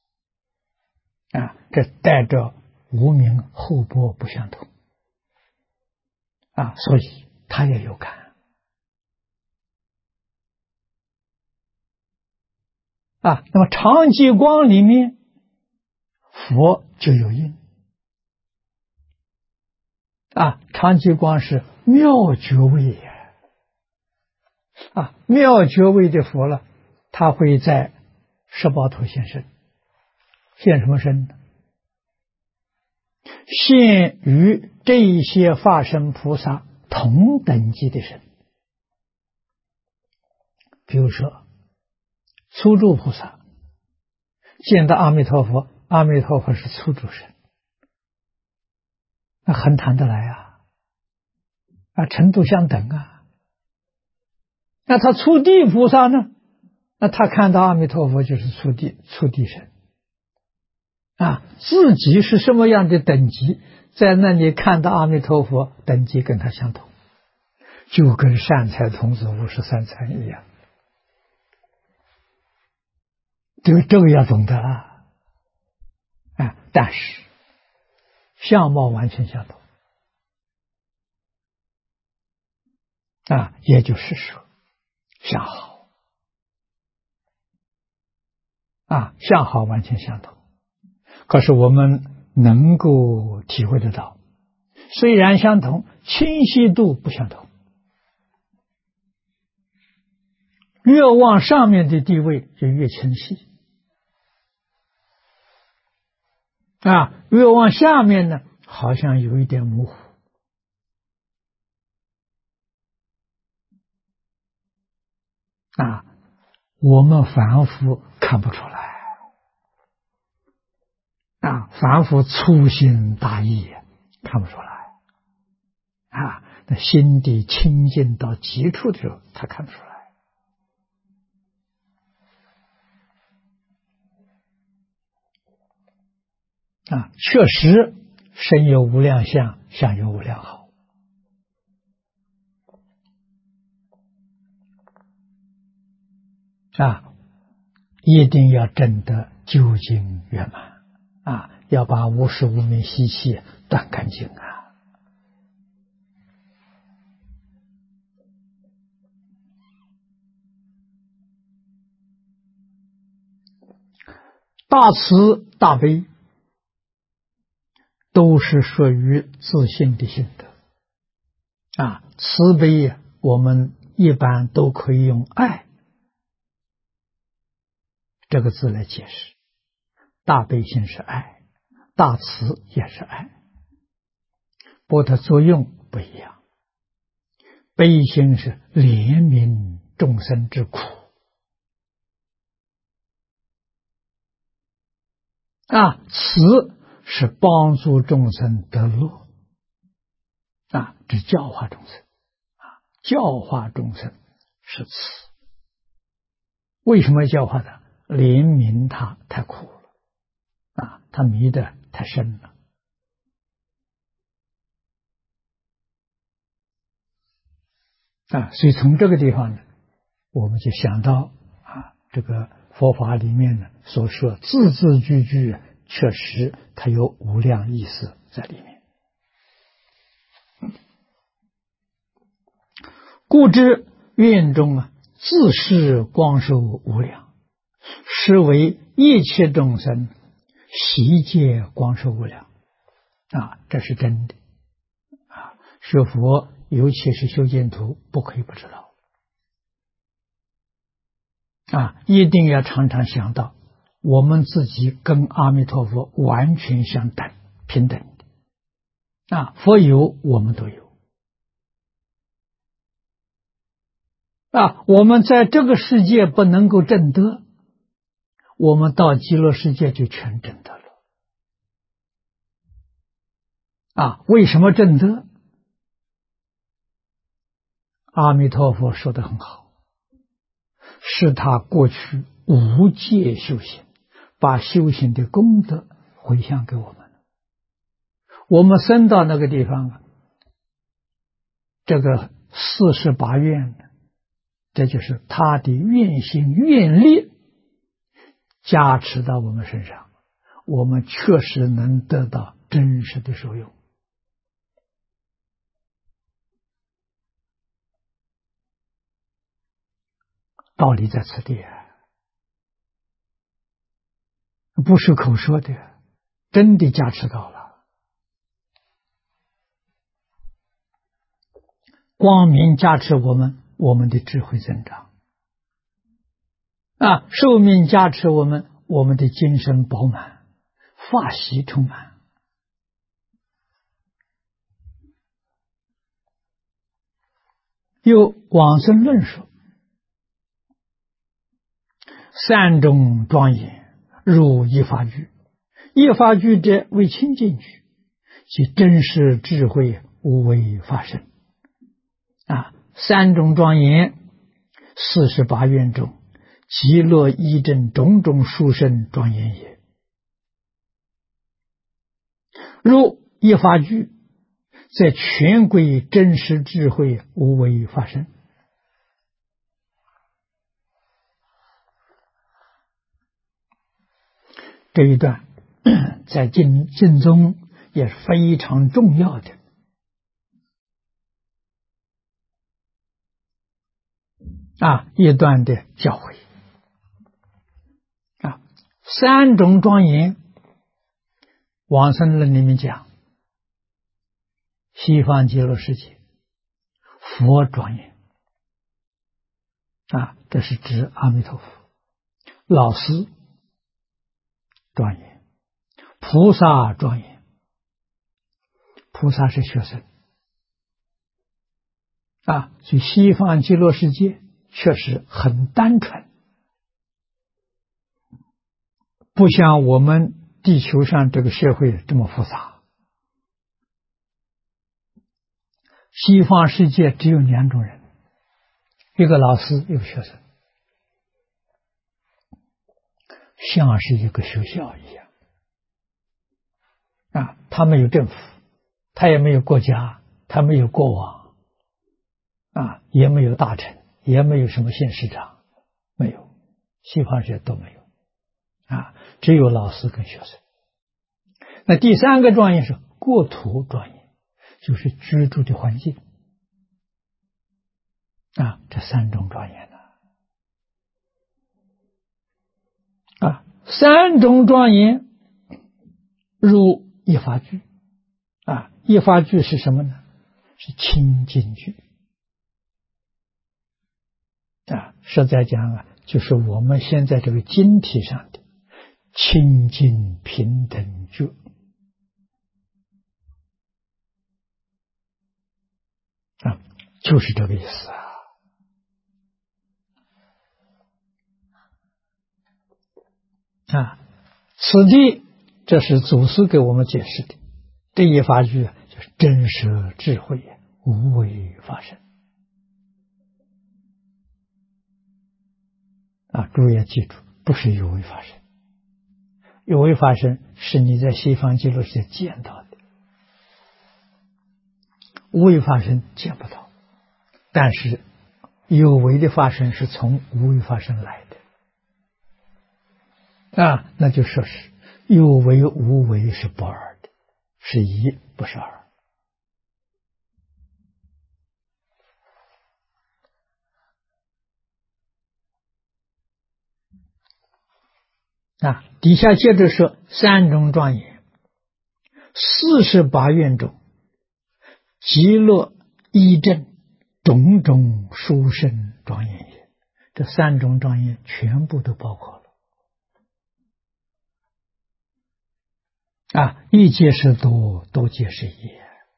这带着无明后波不相同，所以他也有感。那么常寂光里面佛就有应。 常寂光是妙觉位呀，妙觉位的佛了，他会在十报图现身，现什么身呢？现与这一些法身菩萨同等级的身。比如说初住菩萨见到阿弥陀佛，阿弥陀佛是初住身，那很谈得来程度相等那他初地菩萨呢？那他看到阿弥陀佛就是初地身自己是什么样的等级，在那里看到阿弥陀佛等级跟他相同，就跟善财童子53参一样。这个要懂得但是相貌完全相同也就是说相好完全相同。可是我们能够体会得到，虽然相同，清晰度不相同。越往上面的地位就越清晰越往下面呢，好像有一点模糊我们凡夫看不出来凡夫粗心大意看不出来那心地清净到极处的时候，他看不出来确实身有无量相，相有无量好一定要证得究竟圆满要把无始无明习气断干净大慈大悲都是属于自信的性德慈悲我们一般都可以用爱这个字来解释，大悲心是爱，大慈也是爱，不过它作用不一样。悲心是怜悯众生之苦慈是帮助众生得乐这教化众生教化众生是慈。为什么教化他？怜悯他太苦了他迷得太深了所以从这个地方呢，我们就想到这个佛法里面呢所说字字句句确实它有无量意思在里面。故知愿中自是光寿无量，实为一切众生悉皆光寿无量这是真的学佛尤其是修净土不可以不知道一定要常常想到我们自己跟阿弥陀佛完全相等平等的佛有我们都有我们在这个世界不能够证得，我们到极乐世界就全证得了为什么证得？阿弥陀佛说得很好，是他过去无戒修行，把修行的功德回向给我们，我们升到那个地方这个48愿这就是他的愿心愿力加持到我们身上，我们确实能得到真实的受用道理在此地不是口说的，真的加持到了光明加持我们，我们的智慧增长。寿命加持我们，我们的精神饱满，法喜充满。有往生论说，三种庄严如一法具，一法具者为清净具，其真实智慧无为法身。三种庄严48愿中，极乐依正种种殊胜庄严也。如一法具，在全归真实智慧无为法身。这一段在净宗也是非常重要的一段的教诲。三种庄严，往生论里面讲，西方极乐世界佛庄严这是指阿弥陀佛，老师庄严，菩萨庄严，菩萨是学生所以西方极乐世界确实很单纯，不像我们地球上这个社会这么复杂。西方世界只有2种人，一个老师，一个学生，像是一个学校一样他没有政府，他也没有国家，他没有国王也没有大臣，也没有什么县市长，没有，西方世界都没有只有老师跟学生。那第三个庄严是国土庄严，就是居住的环境这三种庄严三种庄严入一法具一法具是什么呢？是清净具实在讲就是我们现在这个经体上的清净平等觉就是这个意思此地这是祖师给我们解释的，这一法具就是真实智慧无为法身诸位要记住，不是有为法身，有为法身是你在西方极乐世界见到的，无为法身见不到，但是有为的法身是从无为法身来的那就说是有为无为是不二的，是一不是二底下接着说三种庄严48愿中，极乐依正种种殊胜庄严也。这三种庄严全部都包括了一皆是多，多皆是一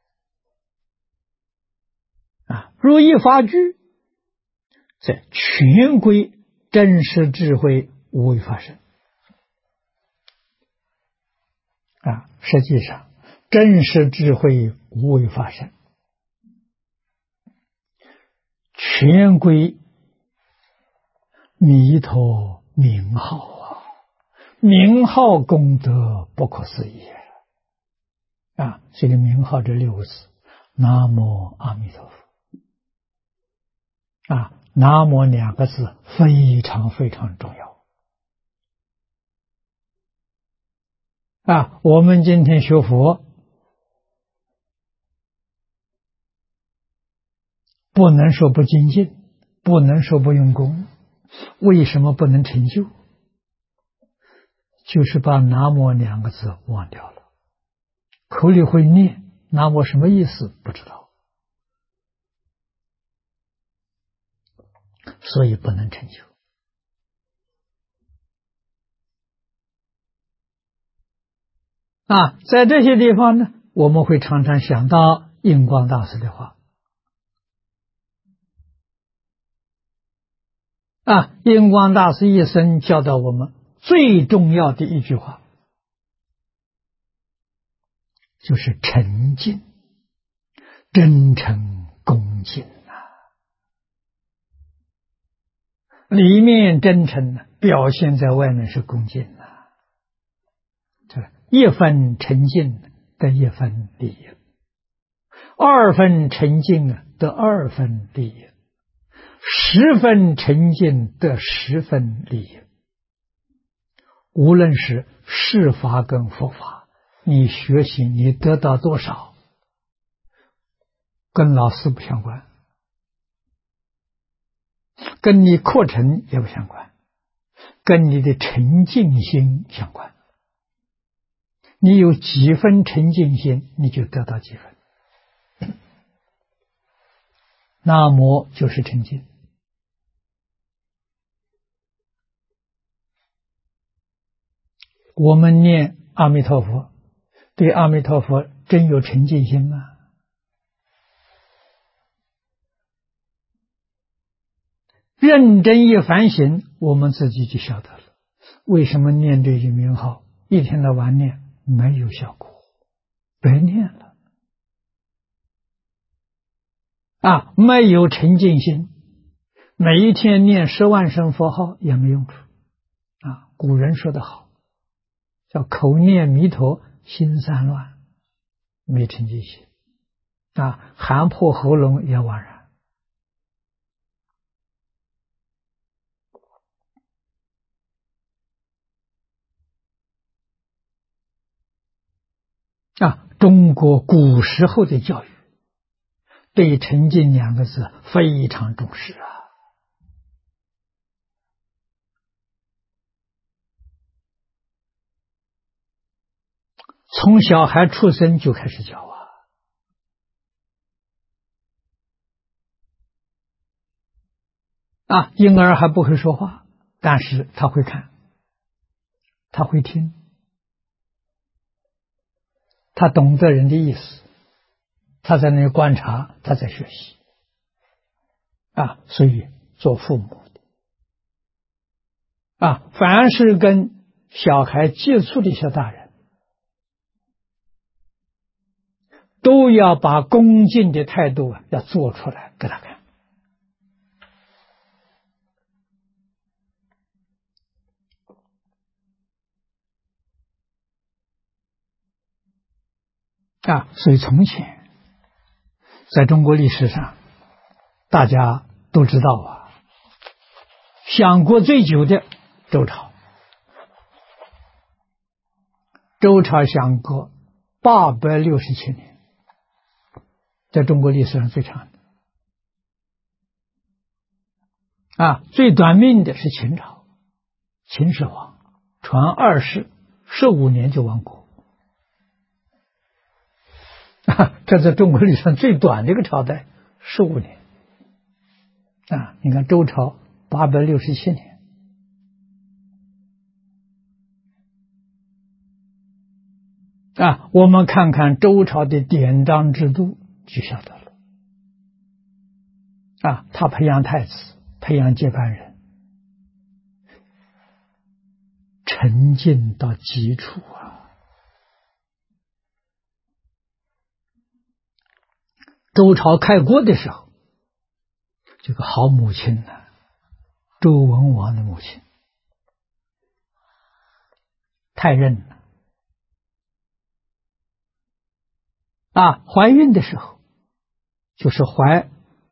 如一法具，在全归真实智慧无为法身实际上真实智慧无为法身全归弥陀名号名号功德不可思议这个名号这6个字，南无阿弥陀佛南无2个字非常非常重要我们今天学佛不能说不精进，不能说不用功，为什么不能成就？就是把南无2个字忘掉了，口里会念南无什么意思不知道所以不能成就。在这些地方呢，我们会常常想到印光大师的话。印光大师一生教导我们最重要的一句话，就是诚敬、真诚、恭敬里面真诚呢，表现在外面是恭敬一分诚敬得一分利益，2分诚敬得2分利益，10分诚敬得10分利益。无论是世法跟佛法，你学习你得到多少，跟老师不相关，跟你课程也不相关，跟你的沉静心相关。你有几分沉静心，你就得到几分。那么就是沉静。我们念阿弥陀佛，对阿弥陀佛真有沉静心吗？认真一反省，我们自己就晓得了，为什么念这句名号一天到晚念没有效果，白念了没有沉静心，每一天念10万声佛号也没用处古人说得好，叫口念弥陀心散乱，没沉静心喊破喉咙也枉然。中国古时候的教育对沉静2个字非常重视从小孩出生就开始教婴儿还不会说话，但是他会看，他会听，他懂得人的意思，他在那里观察，他在学习所以做父母的凡是跟小孩接触的小大人，都要把恭敬的态度要做出来给他看所以从前在中国历史上大家都知道享国最久的周朝，周朝享国867年，在中国历史上最长的最短命的是秦朝，秦始皇传2世15年就亡国这在中国历史上最短的一个朝代15年你看周朝867年我们看看周朝的典章制度就晓得了他培养太子，培养接班人，沉静到极处周朝开国的时候，这个好母亲周文王的母亲太任怀孕的时候，就是怀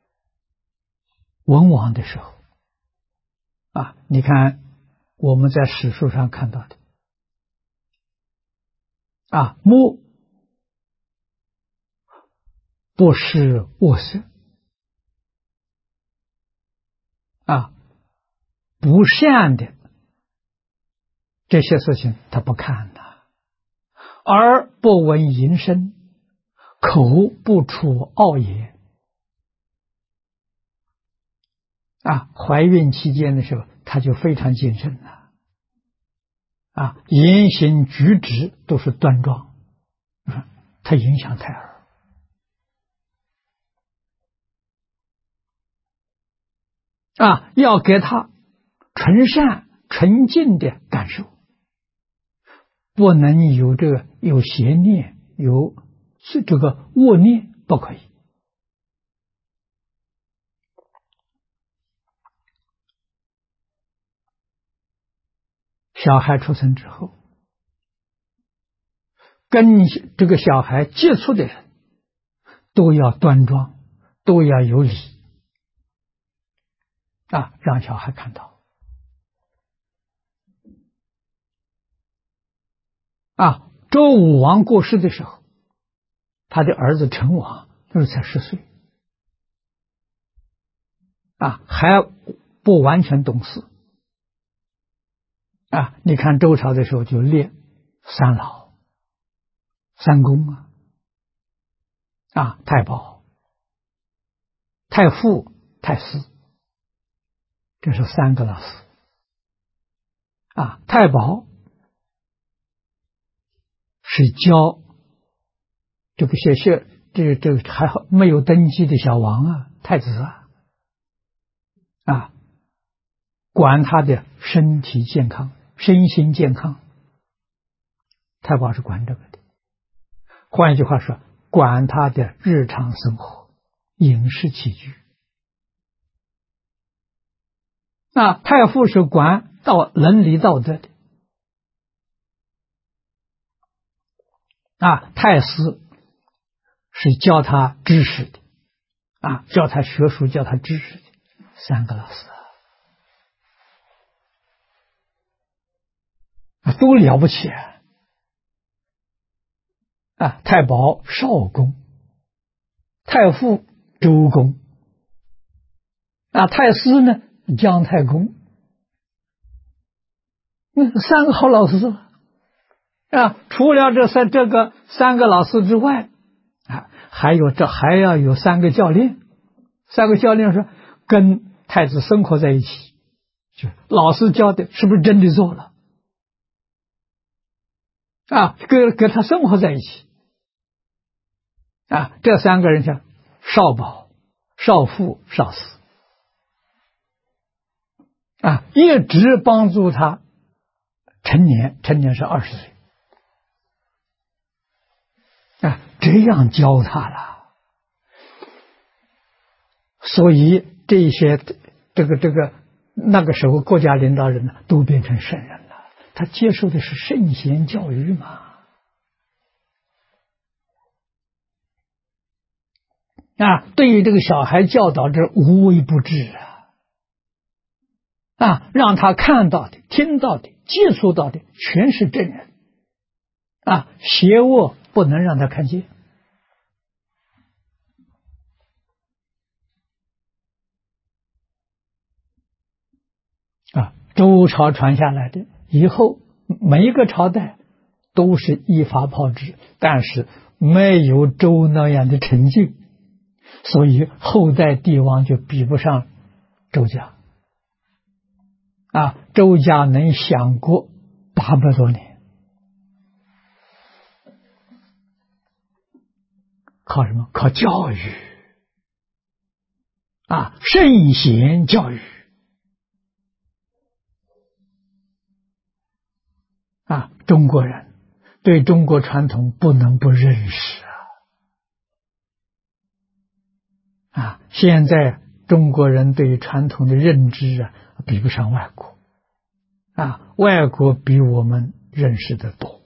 文王的时候你看我们在史书上看到的目不识物色不善的这些事情他不看耳不闻淫声，口不出傲言怀孕期间的时候，他就非常谨慎了，言行举止都是端庄，他影响胎儿。要给他纯善纯净的感受，不能有邪念，有这个恶念，不可以。小孩出生之后，跟这个小孩接触的人都要端庄，都要有礼，让小孩看到。周武王过世的时候，他的儿子成王那时候才10岁，还不完全懂事。你看周朝的时候就列三老、三公太保、太傅、太师，这是3个老师。太保是教这个还没有登基的小王太子管他的身体健康、身心健康，太保是管这个的。换一句话说，管他的日常生活、饮食起居。太傅是管伦理道德的。太师是教他知识的，教他学术、教他知识的3个老师都了不起太保少公，太傅周公，太师呢姜太公，3个好老师除了这3个老师之外，还要有3个教练。3个教练说跟太子生活在一起，就老师教的是不是真的做了跟他生活在一起这3个人叫少保、少傅、少师一直帮助他成年是20岁这样教他了。所以这些那个时候国家领导人都变成圣人了，他接受的是圣贤教育嘛。对于这个小孩教导这无微不至让他看到的、听到的、接触到的全是正人邪恶不能让他看见周朝传下来的以后，每一个朝代都是依法炮制，但是没有周那样的成就，所以后代帝王就比不上周家周家能享国800多年，靠什么？靠教育圣贤教育中国人对中国传统不能不认识现在中国人对传统的认知比不上外国外国比我们认识的多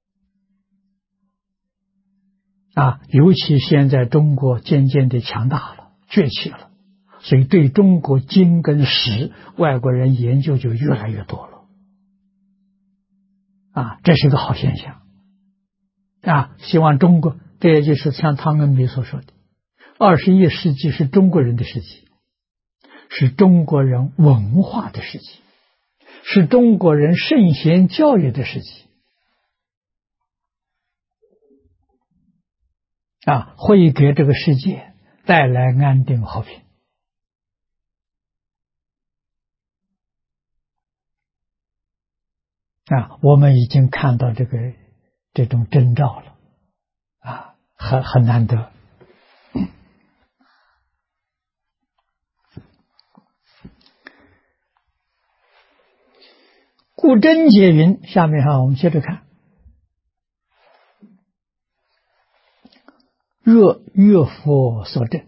尤其现在中国渐渐的强大了、崛起了，所以对中国经跟史外国人研究就越来越多了这是个好现象希望中国，这也就是像汤恩比所说的21世纪是中国人的世纪，是中国人文化的世纪，是中国人圣贤教育的世纪会给这个世界带来安定和平我们已经看到这种征兆了，很难得。故真解云，下面我们接着看：若越佛所证，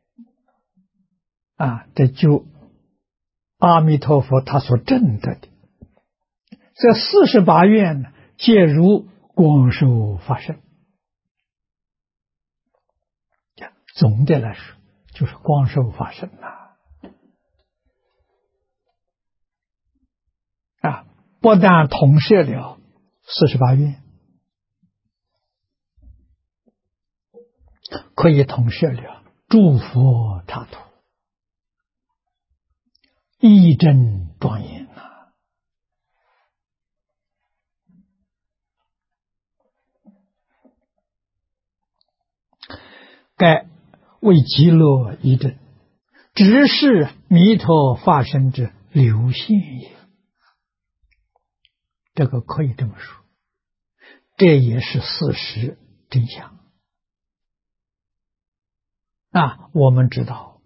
这就阿弥陀佛他所证得的，这48愿呢，皆如光寿法身。总的来说，就是光寿法身不但统摄了48愿，可以统摄了诸佛刹土，义正庄严该为极乐义正，只是弥陀化身之流现也。这个可以这么说，这也是事实真相。我们知道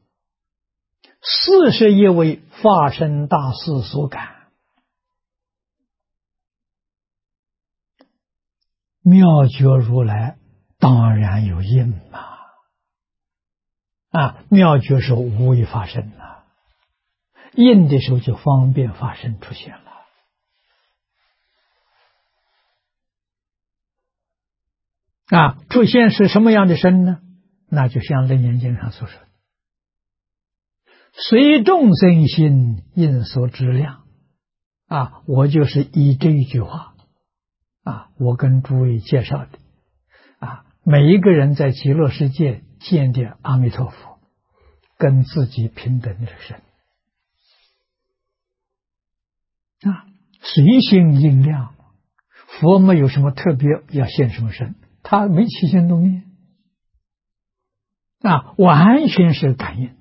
41位化身大士所感，妙觉如来当然有应妙觉是无为法身应的时候就方便法身出现了。出现是什么样的身呢？那就像《楞严经》上所说的，随众生心应所知量。我就是以这一句话我跟诸位介绍的每一个人在极乐世界见的阿弥陀佛，跟自己平等的身随心应量。佛没有什么特别要现什么身，他没起心动念完全是感应。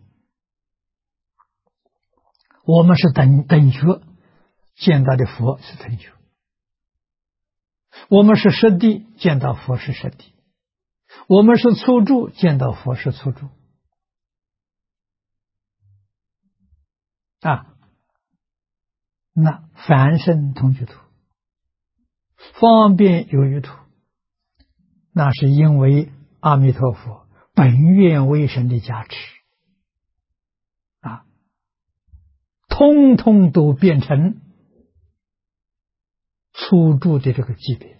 我们是等觉见到的佛是等觉，我们是实地见到佛是实地，我们是初住见到佛是初住那凡圣同居土，方便有余土，那是因为阿弥陀佛本愿威神的加持通通都变成初住的这个级别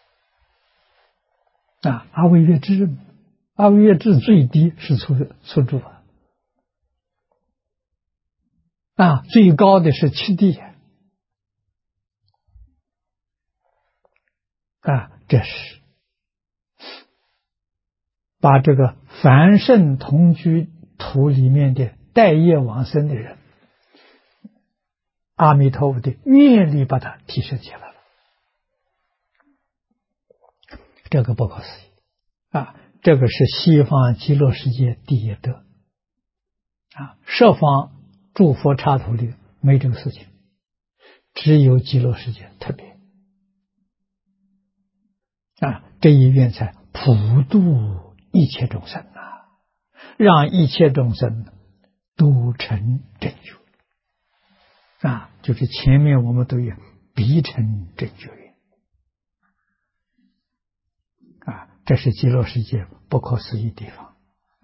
阿惟越致，阿惟越致最低是初住最高的是七地这是把这个凡圣同居土里面的带业往生的人，阿弥陀佛的愿力把它提升起来了，这个不可思议这个是西方极乐世界第一德十方诸佛刹土里没这个事情，只有极乐世界特别这一愿才普度一切众生让一切众生都成正觉就是前面我们都有必成正觉愿这是极乐世界不可思议地方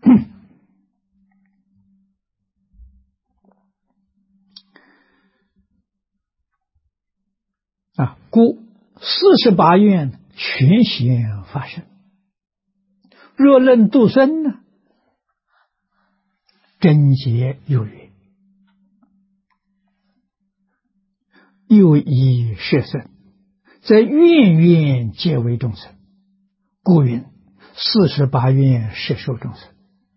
故48愿全显发生。若论度生呢，真解有余，又以摄生，则愿愿皆为众生，故云48愿摄受众生。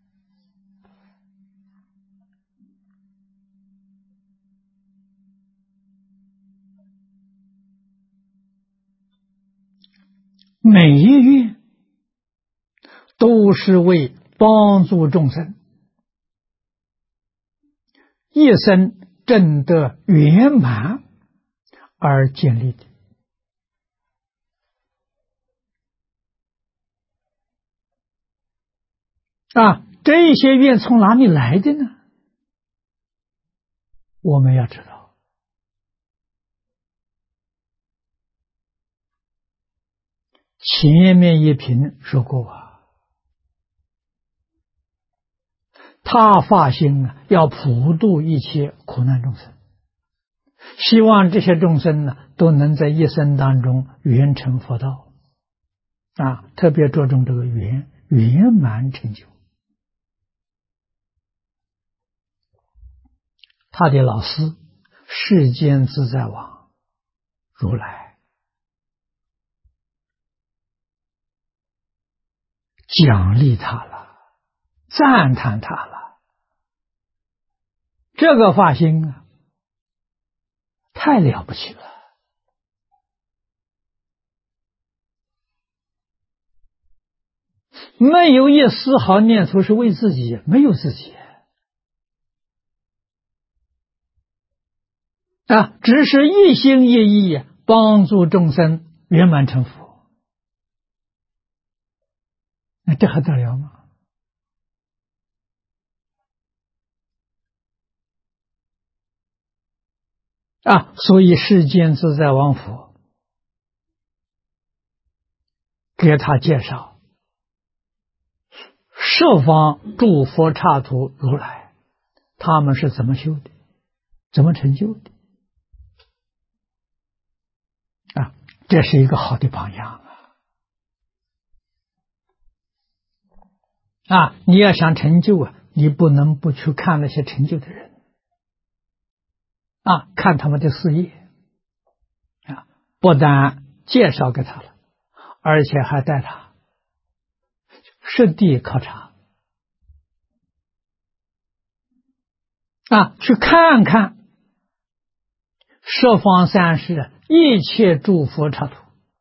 每一愿都是为帮助众生一生证得圆满而建立的， 这些愿从哪里来的呢？我们要知道，前面一品说过他发心要普度一切苦难众生，希望这些众生都能在一生当中圆成佛道特别着重这个圆满成就。他的老师世间自在王如来奖励他了，赞叹他了，这个发心太了不起了。没有一丝毫念头是为自己，没有自己只是一心一意帮助众生圆满成佛，那这还得了吗？所以世间自在王佛给他介绍十方诸佛刹土如来，他们是怎么修的，怎么成就的这是一个好的榜样你要想成就你不能不去看那些成就的人看他们的事业不但介绍给他了，而且还带他实地考察去看看十方三世一切诸佛刹土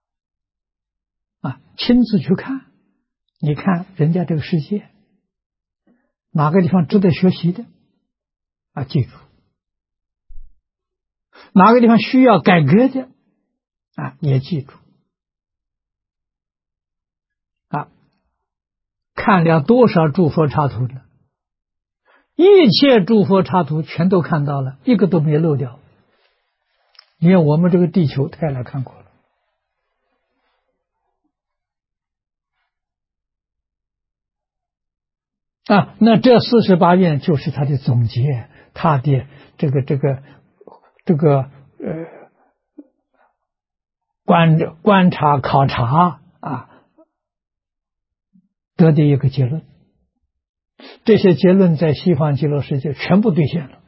亲自去看，你看人家这个世界哪个地方值得学习的记住，哪个地方需要改革的也记住看了多少诸佛刹土呢？一切诸佛刹土全都看到了，一个都没漏掉。连我们这个地球他也来看过了那这48愿就是他的总结，他的这个观察考察得的一个结论。这些结论在西方极乐世界全部兑现了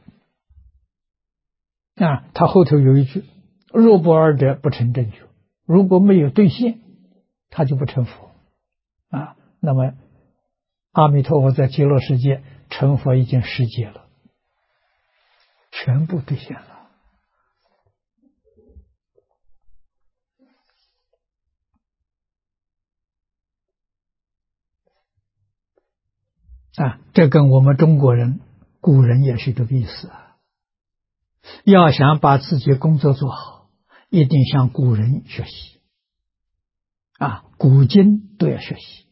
他后头有一句若不尔者不成正觉，如果没有兑现他就不成佛那么阿弥陀佛在极乐世界成佛已经10劫了，全部兑现了这跟我们中国人古人也是这个意思要想把自己工作做好，一定向古人学习古今都要学习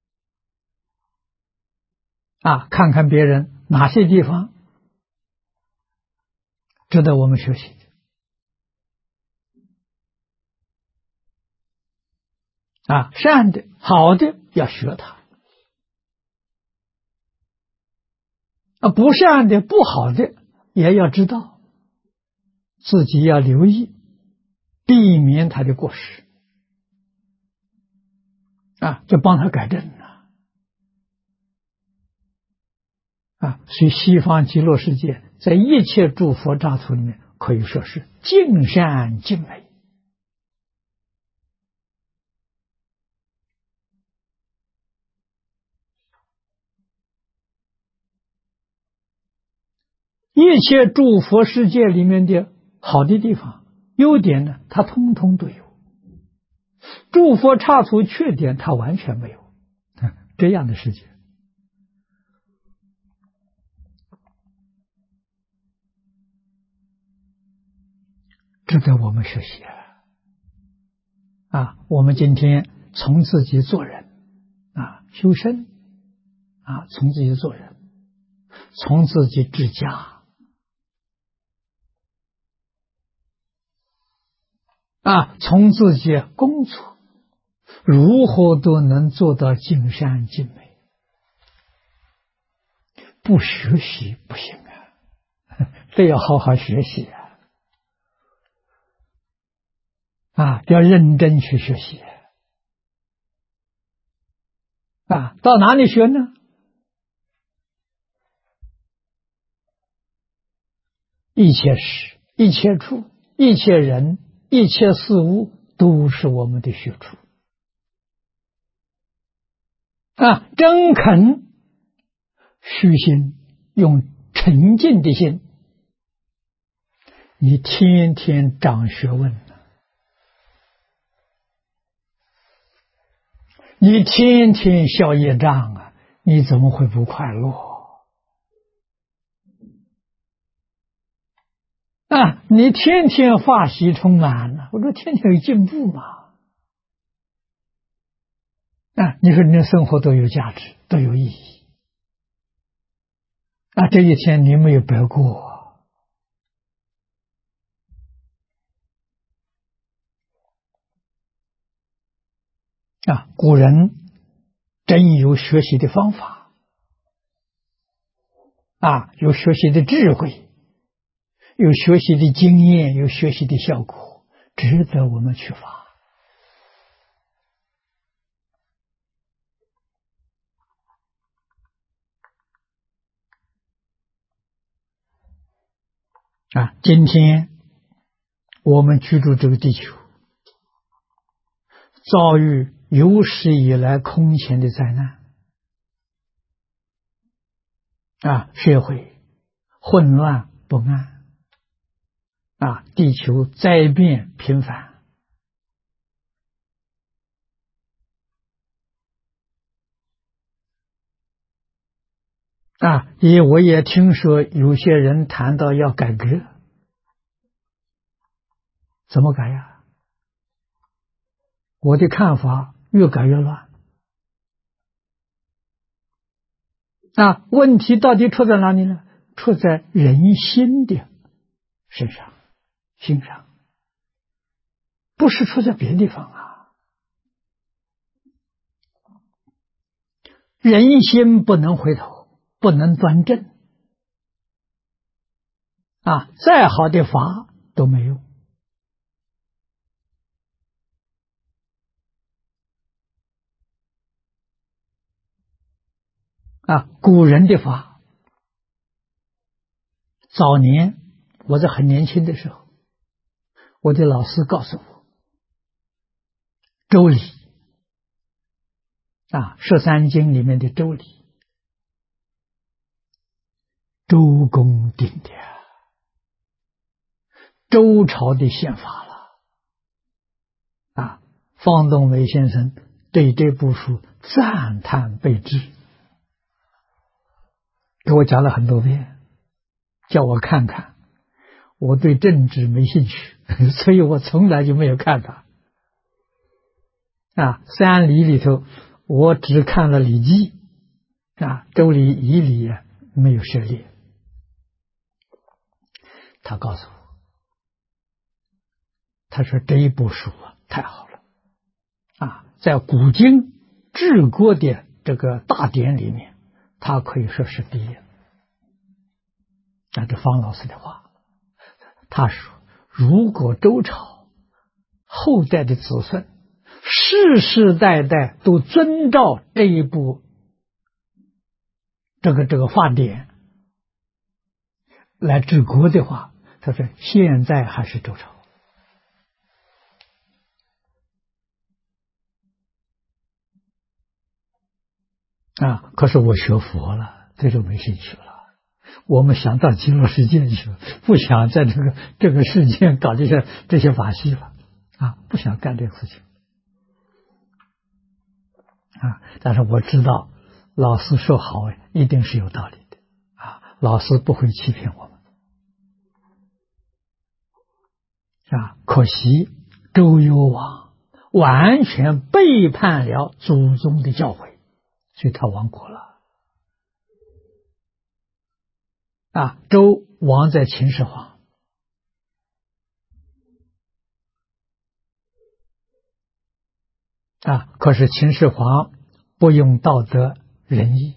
看看别人哪些地方值得我们学习善的好的要学他不善的不好的也要知道，自己要留意，避免他的过失就帮他改正所以西方极乐世界在一切诸佛刹土里面可以说是尽善尽美一切诸佛世界里面的好的地方优点呢，它通通都有，诸佛刹土缺点它完全没有这样的世界值得我们学习我们今天从自己做人修身从自己做人，从自己治家，从自己工作，如何都能做到尽善尽美。不学习不行这要好好学习要认真去学习到哪里学呢？一切事、一切处、一切人、一切事物都是我们的学处真肯虚心，用沉静的心，你天天长学问，你天天消业障你怎么会不快乐你天天法喜充满了，我说天天有进步嘛你说你的生活都有价值，都有意义这一天你没有白过古人真有学习的方法有学习的智慧，有学习的经验，有学习的效果，值得我们去发今天我们居住这个地球，遭遇有史以来空前的灾难社会混乱不安地球灾变频繁我也听说有些人谈到要改革，怎么改呀？我的看法越改越乱问题到底出在哪里呢？出在人心的身上、心上，不是出在别地方人心不能回头，不能端正再好的法都没用古人的法，早年我在很年轻的时候，我的老师告诉我，周礼13经里面的周礼，周公定的周朝的宪法了方东伟先生对这部书赞叹备至，给我讲了很多遍，叫我看看。我对政治没兴趣，所以我从来就没有看它三礼里头我只看了礼记周礼仪礼没有涉猎。他告诉我，他说这一部书太好了在古今治国的这个大典里面，他可以说是第一这方老师的话，他说如果周朝后代的子孙世世代代都遵照这一部这个法典来治国的话，他说现在还是周朝可是我学佛了，这就没兴趣了。我们想到极乐世界去，不想在这个世界搞这些法系了不想干这个事情但是我知道老师说好一定是有道理的老师不会欺骗我们可惜周幽王完全背叛了祖宗的教诲，所以他亡国了周亡在秦始皇。可是秦始皇不用道德仁义，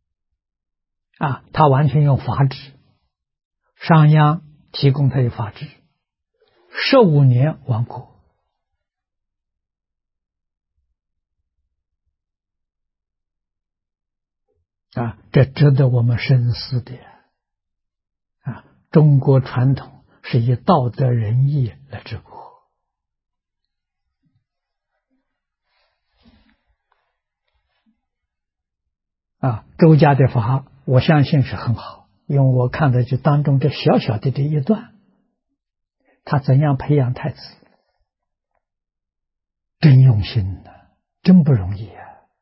他完全用法治，商鞅提供他的法治，15年亡国。这值得我们深思的。中国传统是以道德仁义来治国。周家的法，我相信是很好，因为我看的就当中这小小的这一段，他怎样培养太子，真用心真不容易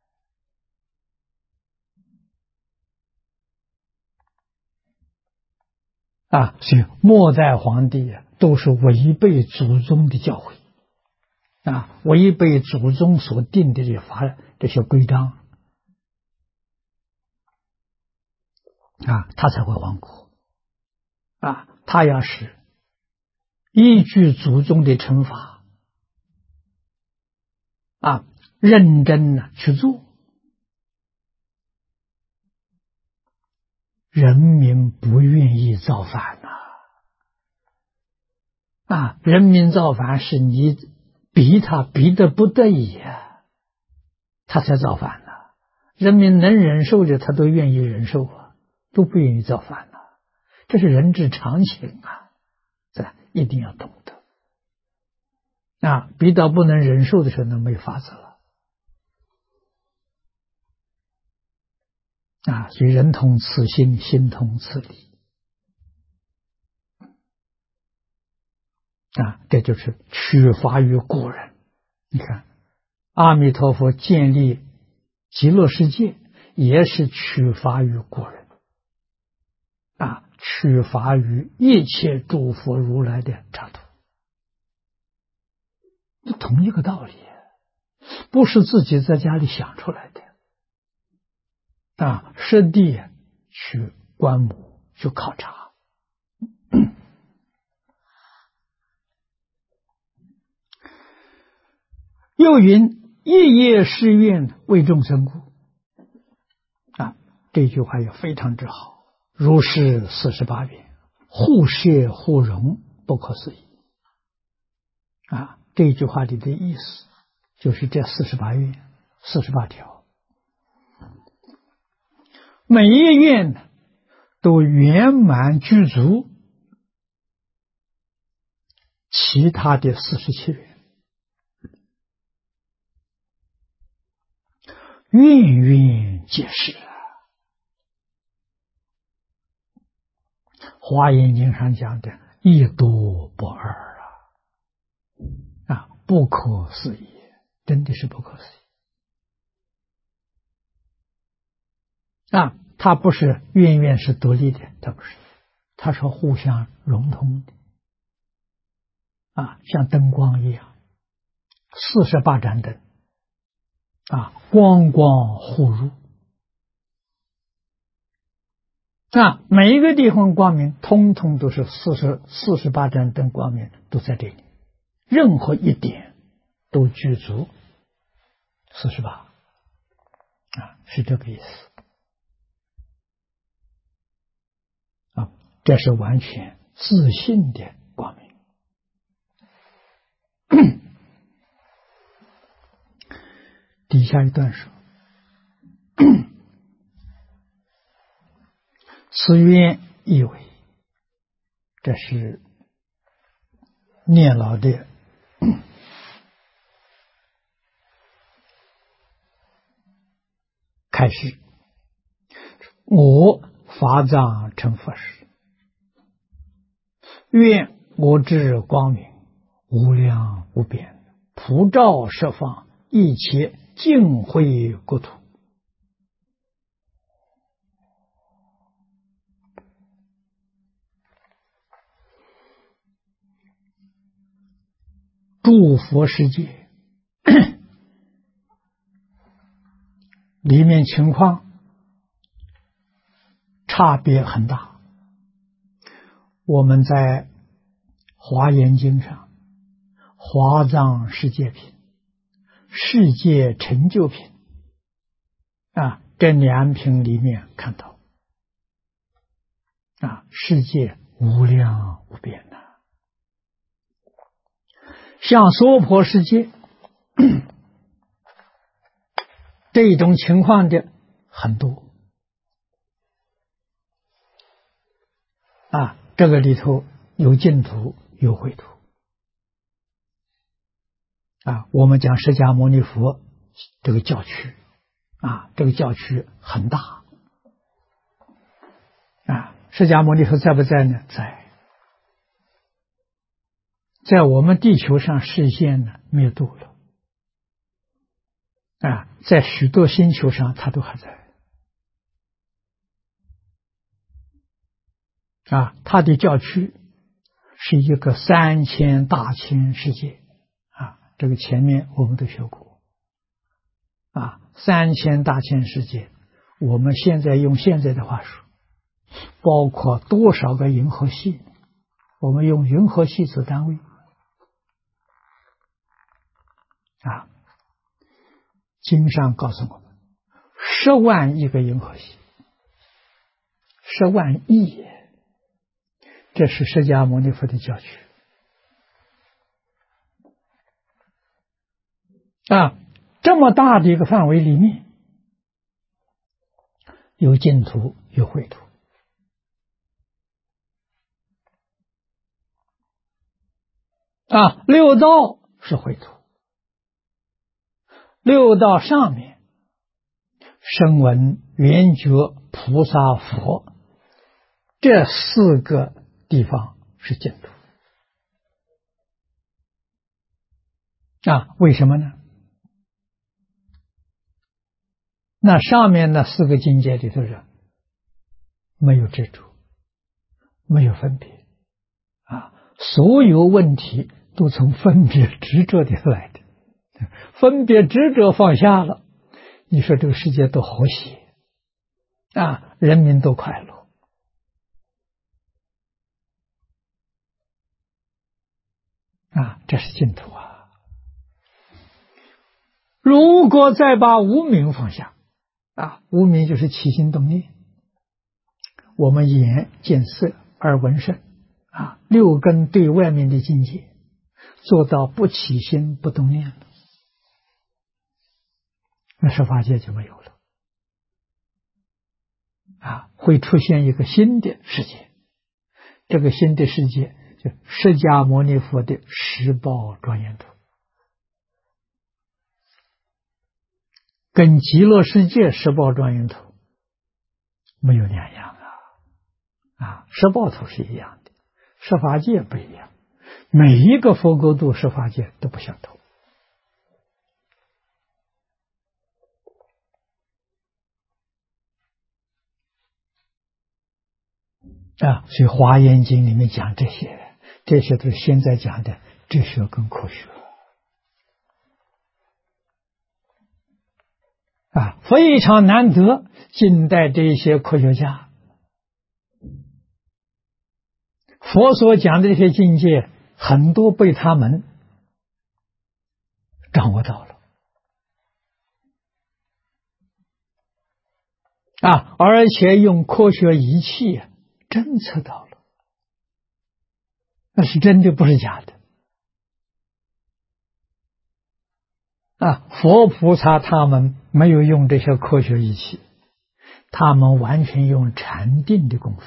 所以末代皇帝都是违背祖宗的教诲违背祖宗所定的这些规章他才会亡国他要是依据祖宗的惩罚认真去做，人民不愿意造反人民造反是你逼得不得已他才造反人民能忍受的他都愿意忍受都不愿意造反这是人之常情这一定要懂得逼到不能忍受的时候那没法子了所以人同此心，心同此理这就是取法于古人。你看阿弥陀佛建立极乐世界也是取法于古人取法于一切诸佛如来的刹土，同一个道理不是自己在家里想出来的实地去观摩去考察又云一叶誓愿为众生故这句话也非常之好，如是48愿，互摄互融，不可思议这句话里的意思就是这48愿48条每一愿都圆满具足其他的47愿，愿愿皆是华严经上讲的一多不二不可思议，真的是不可思议它不是愿愿是独立的，它不是，它是互相融通的像灯光一样48盏灯光光互入每一个地方光明通通都是48盏灯光明都在这里，任何一点都具足48是这个意思这是完全自信的光明底下一段说此愿意为，这是念老的开始，我法藏成佛时，愿我智光明无量无边，普照十方一切净慧国土，诸佛世界里面情况差别很大我们在华严经上华藏世界品、世界成就品这两品里面看到世界无量无边像娑婆世界这种情况的很多这个里头有净土有秽土我们讲释迦牟尼佛这个教区这个教区很大释迦牟尼佛在不在呢？在我们地球上示现呢，灭度了在许多星球上他都还在他的教区是一个3000大千世界这个前面我们都学过3000大千世界，我们现在用现在的话说，包括多少个银河系？我们用银河系做单位经上告诉我们10万亿个银河系，10万亿，这是释迦牟尼佛的教区这么大的一个范围里面，有净土有秽土六道是秽土，六道上面声闻缘觉菩萨佛这4个地方是净土为什么呢？那上面那4个境界里头人没有执着，没有分别所有问题都从分别执着里来的，分别执着放下了，你说这个世界多和谐人民都快乐这是净土如果再把无明放下无明就是起心动念，我们眼见色耳闻声6根对外面的境界做到不起心不动念了，那十法界就没有了会出现一个新的世界，这个新的世界就释迦牟尼佛的十报庄严土，跟极乐世界十报庄严土没有两样十报土是一样的，十法界不一样，每一个佛国度十法界都不相同所以华严经里面讲这些都是现在讲的哲学跟科学非常难得，近代这些科学家佛所讲的这些境界很多被他们掌握到了而且用科学仪器侦测到了，那是真的不是假的佛菩萨他们没有用这些科学仪器，他们完全用禅定的功夫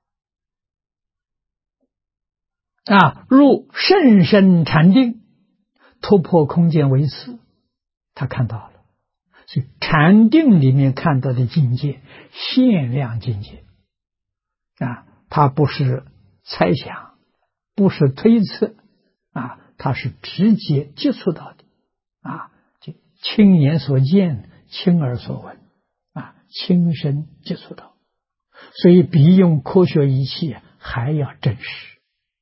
入甚深禅定，突破空间维次，他看到了。所以禅定里面看到的境界限量境界它不是猜想，不是推测它是直接接触到的就亲眼所见，亲耳所闻亲身接触到，所以比用科学仪器还要真实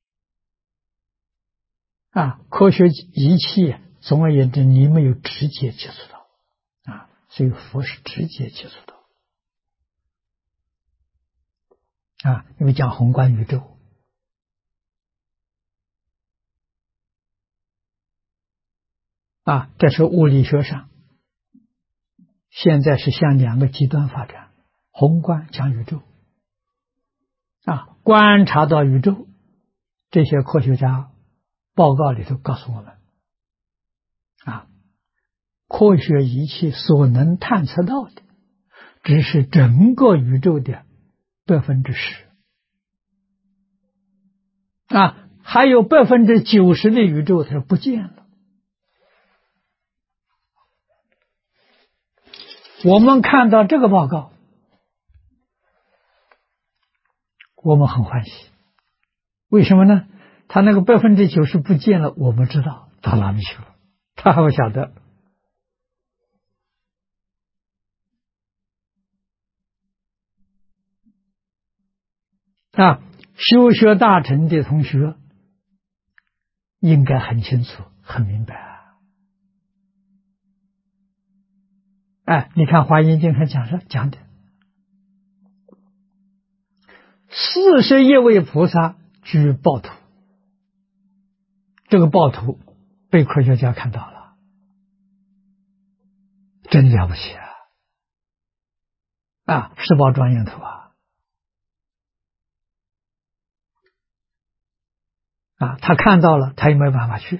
科学仪器总而言之你没有直接接触到所以佛是直接接触到因为讲宏观宇宙这是物理学上，现在是向两个极端发展。宏观讲宇宙，观察到宇宙，这些科学家报告里头告诉我们，科学仪器所能探测到的，只是整个宇宙的10%，还有90%的宇宙它是不见了。我们看到这个报告，我们很欢喜。为什么呢？他那个90%不见了，我们知道到哪里去了，他还不晓得。修学大乘的同学应该很清楚很明白你看华严经上讲的41位菩萨居报土，这个报土被科学家看到了，真了不起十报庄严土他看到了，他也没办法去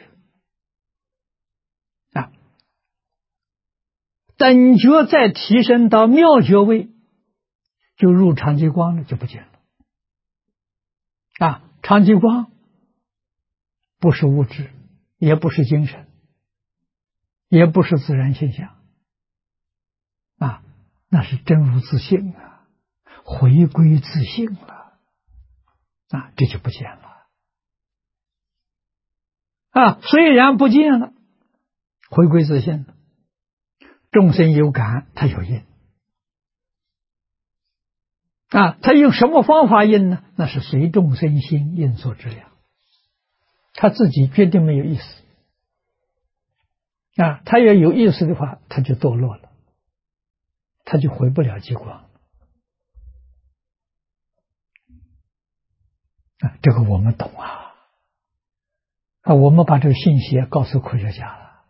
等觉再提升到妙觉位，就入常寂光了，就不见了常寂光不是物质，也不是精神，也不是自然现象那是真如自性回归自性了这就不见了虽然不见了，回归自性了，众生有感，他有应他用什么方法应呢？那是随众生心应所知量，他自己决定没有意思他要有意思的话，他就堕落了，他就回不了极光这个我们懂我们把这个信息告诉科学家了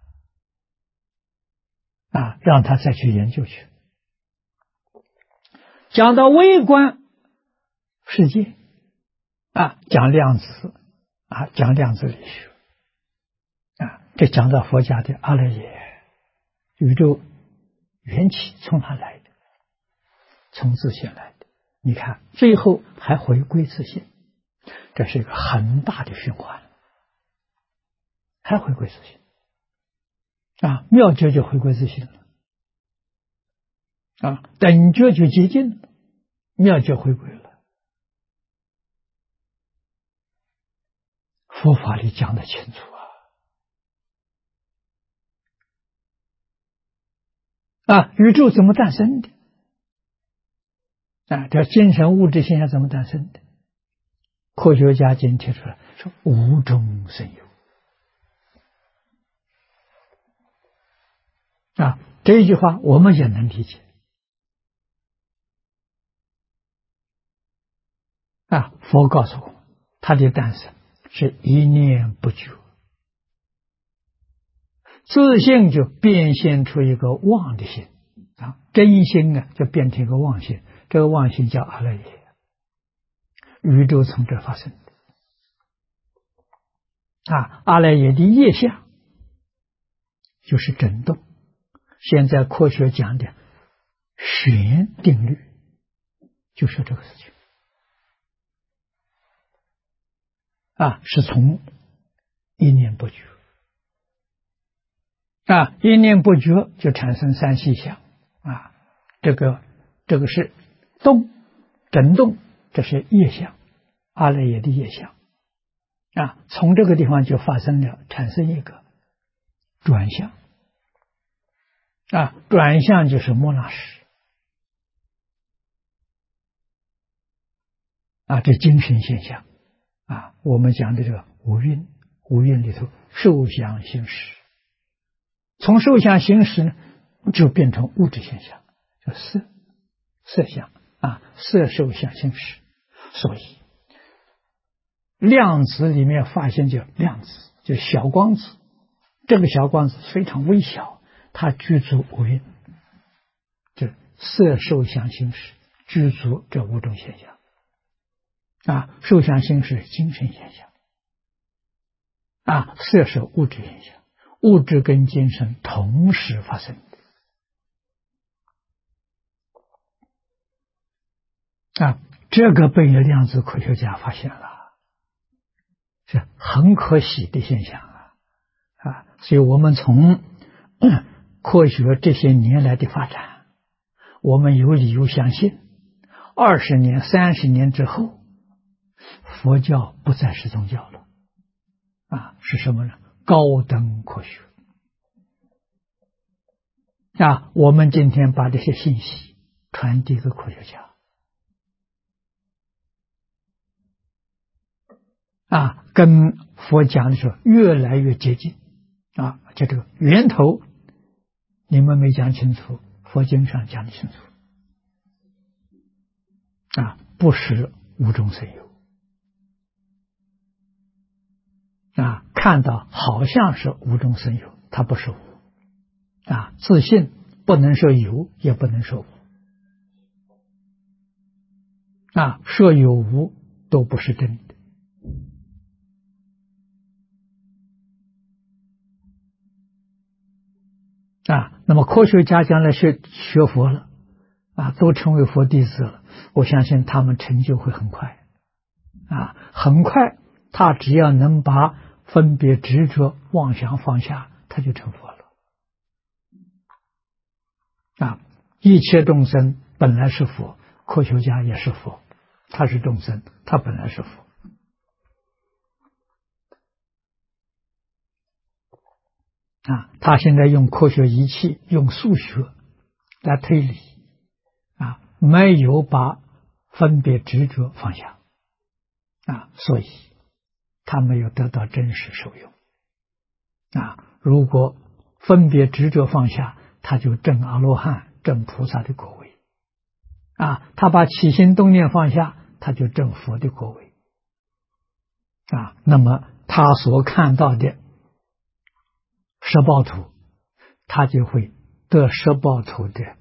让他再去研究去。讲到微观世界讲量子讲量子力学这讲到佛家的阿赖耶，宇宙缘起从哪来的？从自性来的。你看最后还回归自性，这是一个很大的循环，还回归自性妙觉就回归自性了等觉就接近了，妙觉回归了。佛法里讲得清楚宇宙怎么诞生的这精神物质现象怎么诞生的？科学家今天提出来说无中生有这一句话我们也能理解佛告诉我们，它的诞生是一念不觉，自性就变现出一个妄的心真心就变成一个妄心，这个妄心叫阿赖耶，宇宙从这发生的阿赖耶的业相就是振动，现在科学讲的弦定律就说这个事情是从一念不觉一念不觉就产生三细相这个是振动，这是业相，阿赖耶的业相从这个地方就发生了产生一个转向转向就是末那识这精神现象我们讲的这个五蕴里头受想行识，从受想行识呢就变成物质现象，叫色相色受想行识。所以量子里面发现就量子，就小光子这个小光子非常微小，它具足五蕴，这色受想行识具足这五种现象。受想行识精神现象，色受物质现象，物质跟精神同时发生的。这个被量子科学家发现了，是很可喜的现象所以我们从科学这些年来的发展，我们有理由相信20年、30年之后，佛教不再是宗教了是什么呢？高等科学我们今天把这些信息传递给科学家跟佛讲的时候越来越接近就这个源头你们没讲清楚，佛经上讲的清楚不是无中生有看到好像是无中生有，它不是无自信不能说有，也不能说无说有无都不是真的那么科学家将来学佛了都成为佛弟子了，我相信他们成就会很快很快他只要能把分别执着妄想放下，他就成佛了一切众生本来是佛，科学家也是佛，他是众生，他本来是佛他现在用科学仪器，用数学来推理没有把分别执着放下所以他没有得到真实受用如果分别执着放下，他就证阿罗汉、证菩萨的果位他把起心动念放下，他就证佛的果位那么他所看到的十报图，他就会得十报图的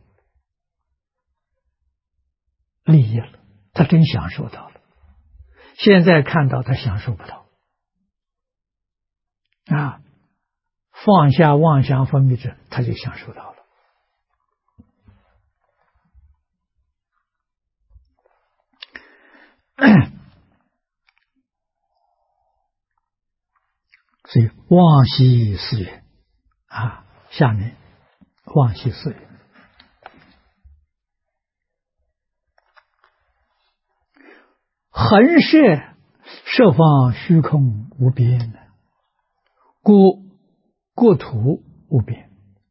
利益了，他真享受到了。现在看到他享受不到放下妄想分别执，他就享受到了所以妄系四缘下面妄系四缘恒摄设方虚空无边，故国土无边。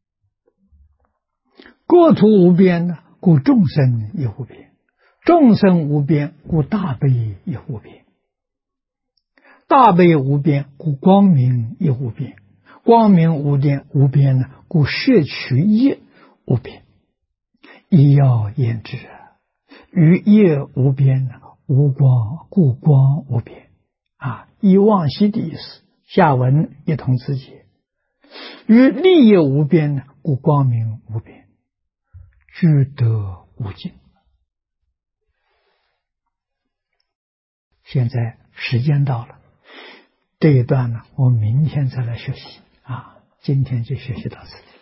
国土无边呢，故众生也无边。众生无边，故大悲也无边。大悲无边，故光明也无边。光明无边呢，故摄取业无边。一要言之，于业无边呢，无光，故光无边以妄系的意思，下文一同自解。于利业无边呢，故光明无边，具德无尽。现在时间到了，这一段呢，我明天再来学习今天就学习到此。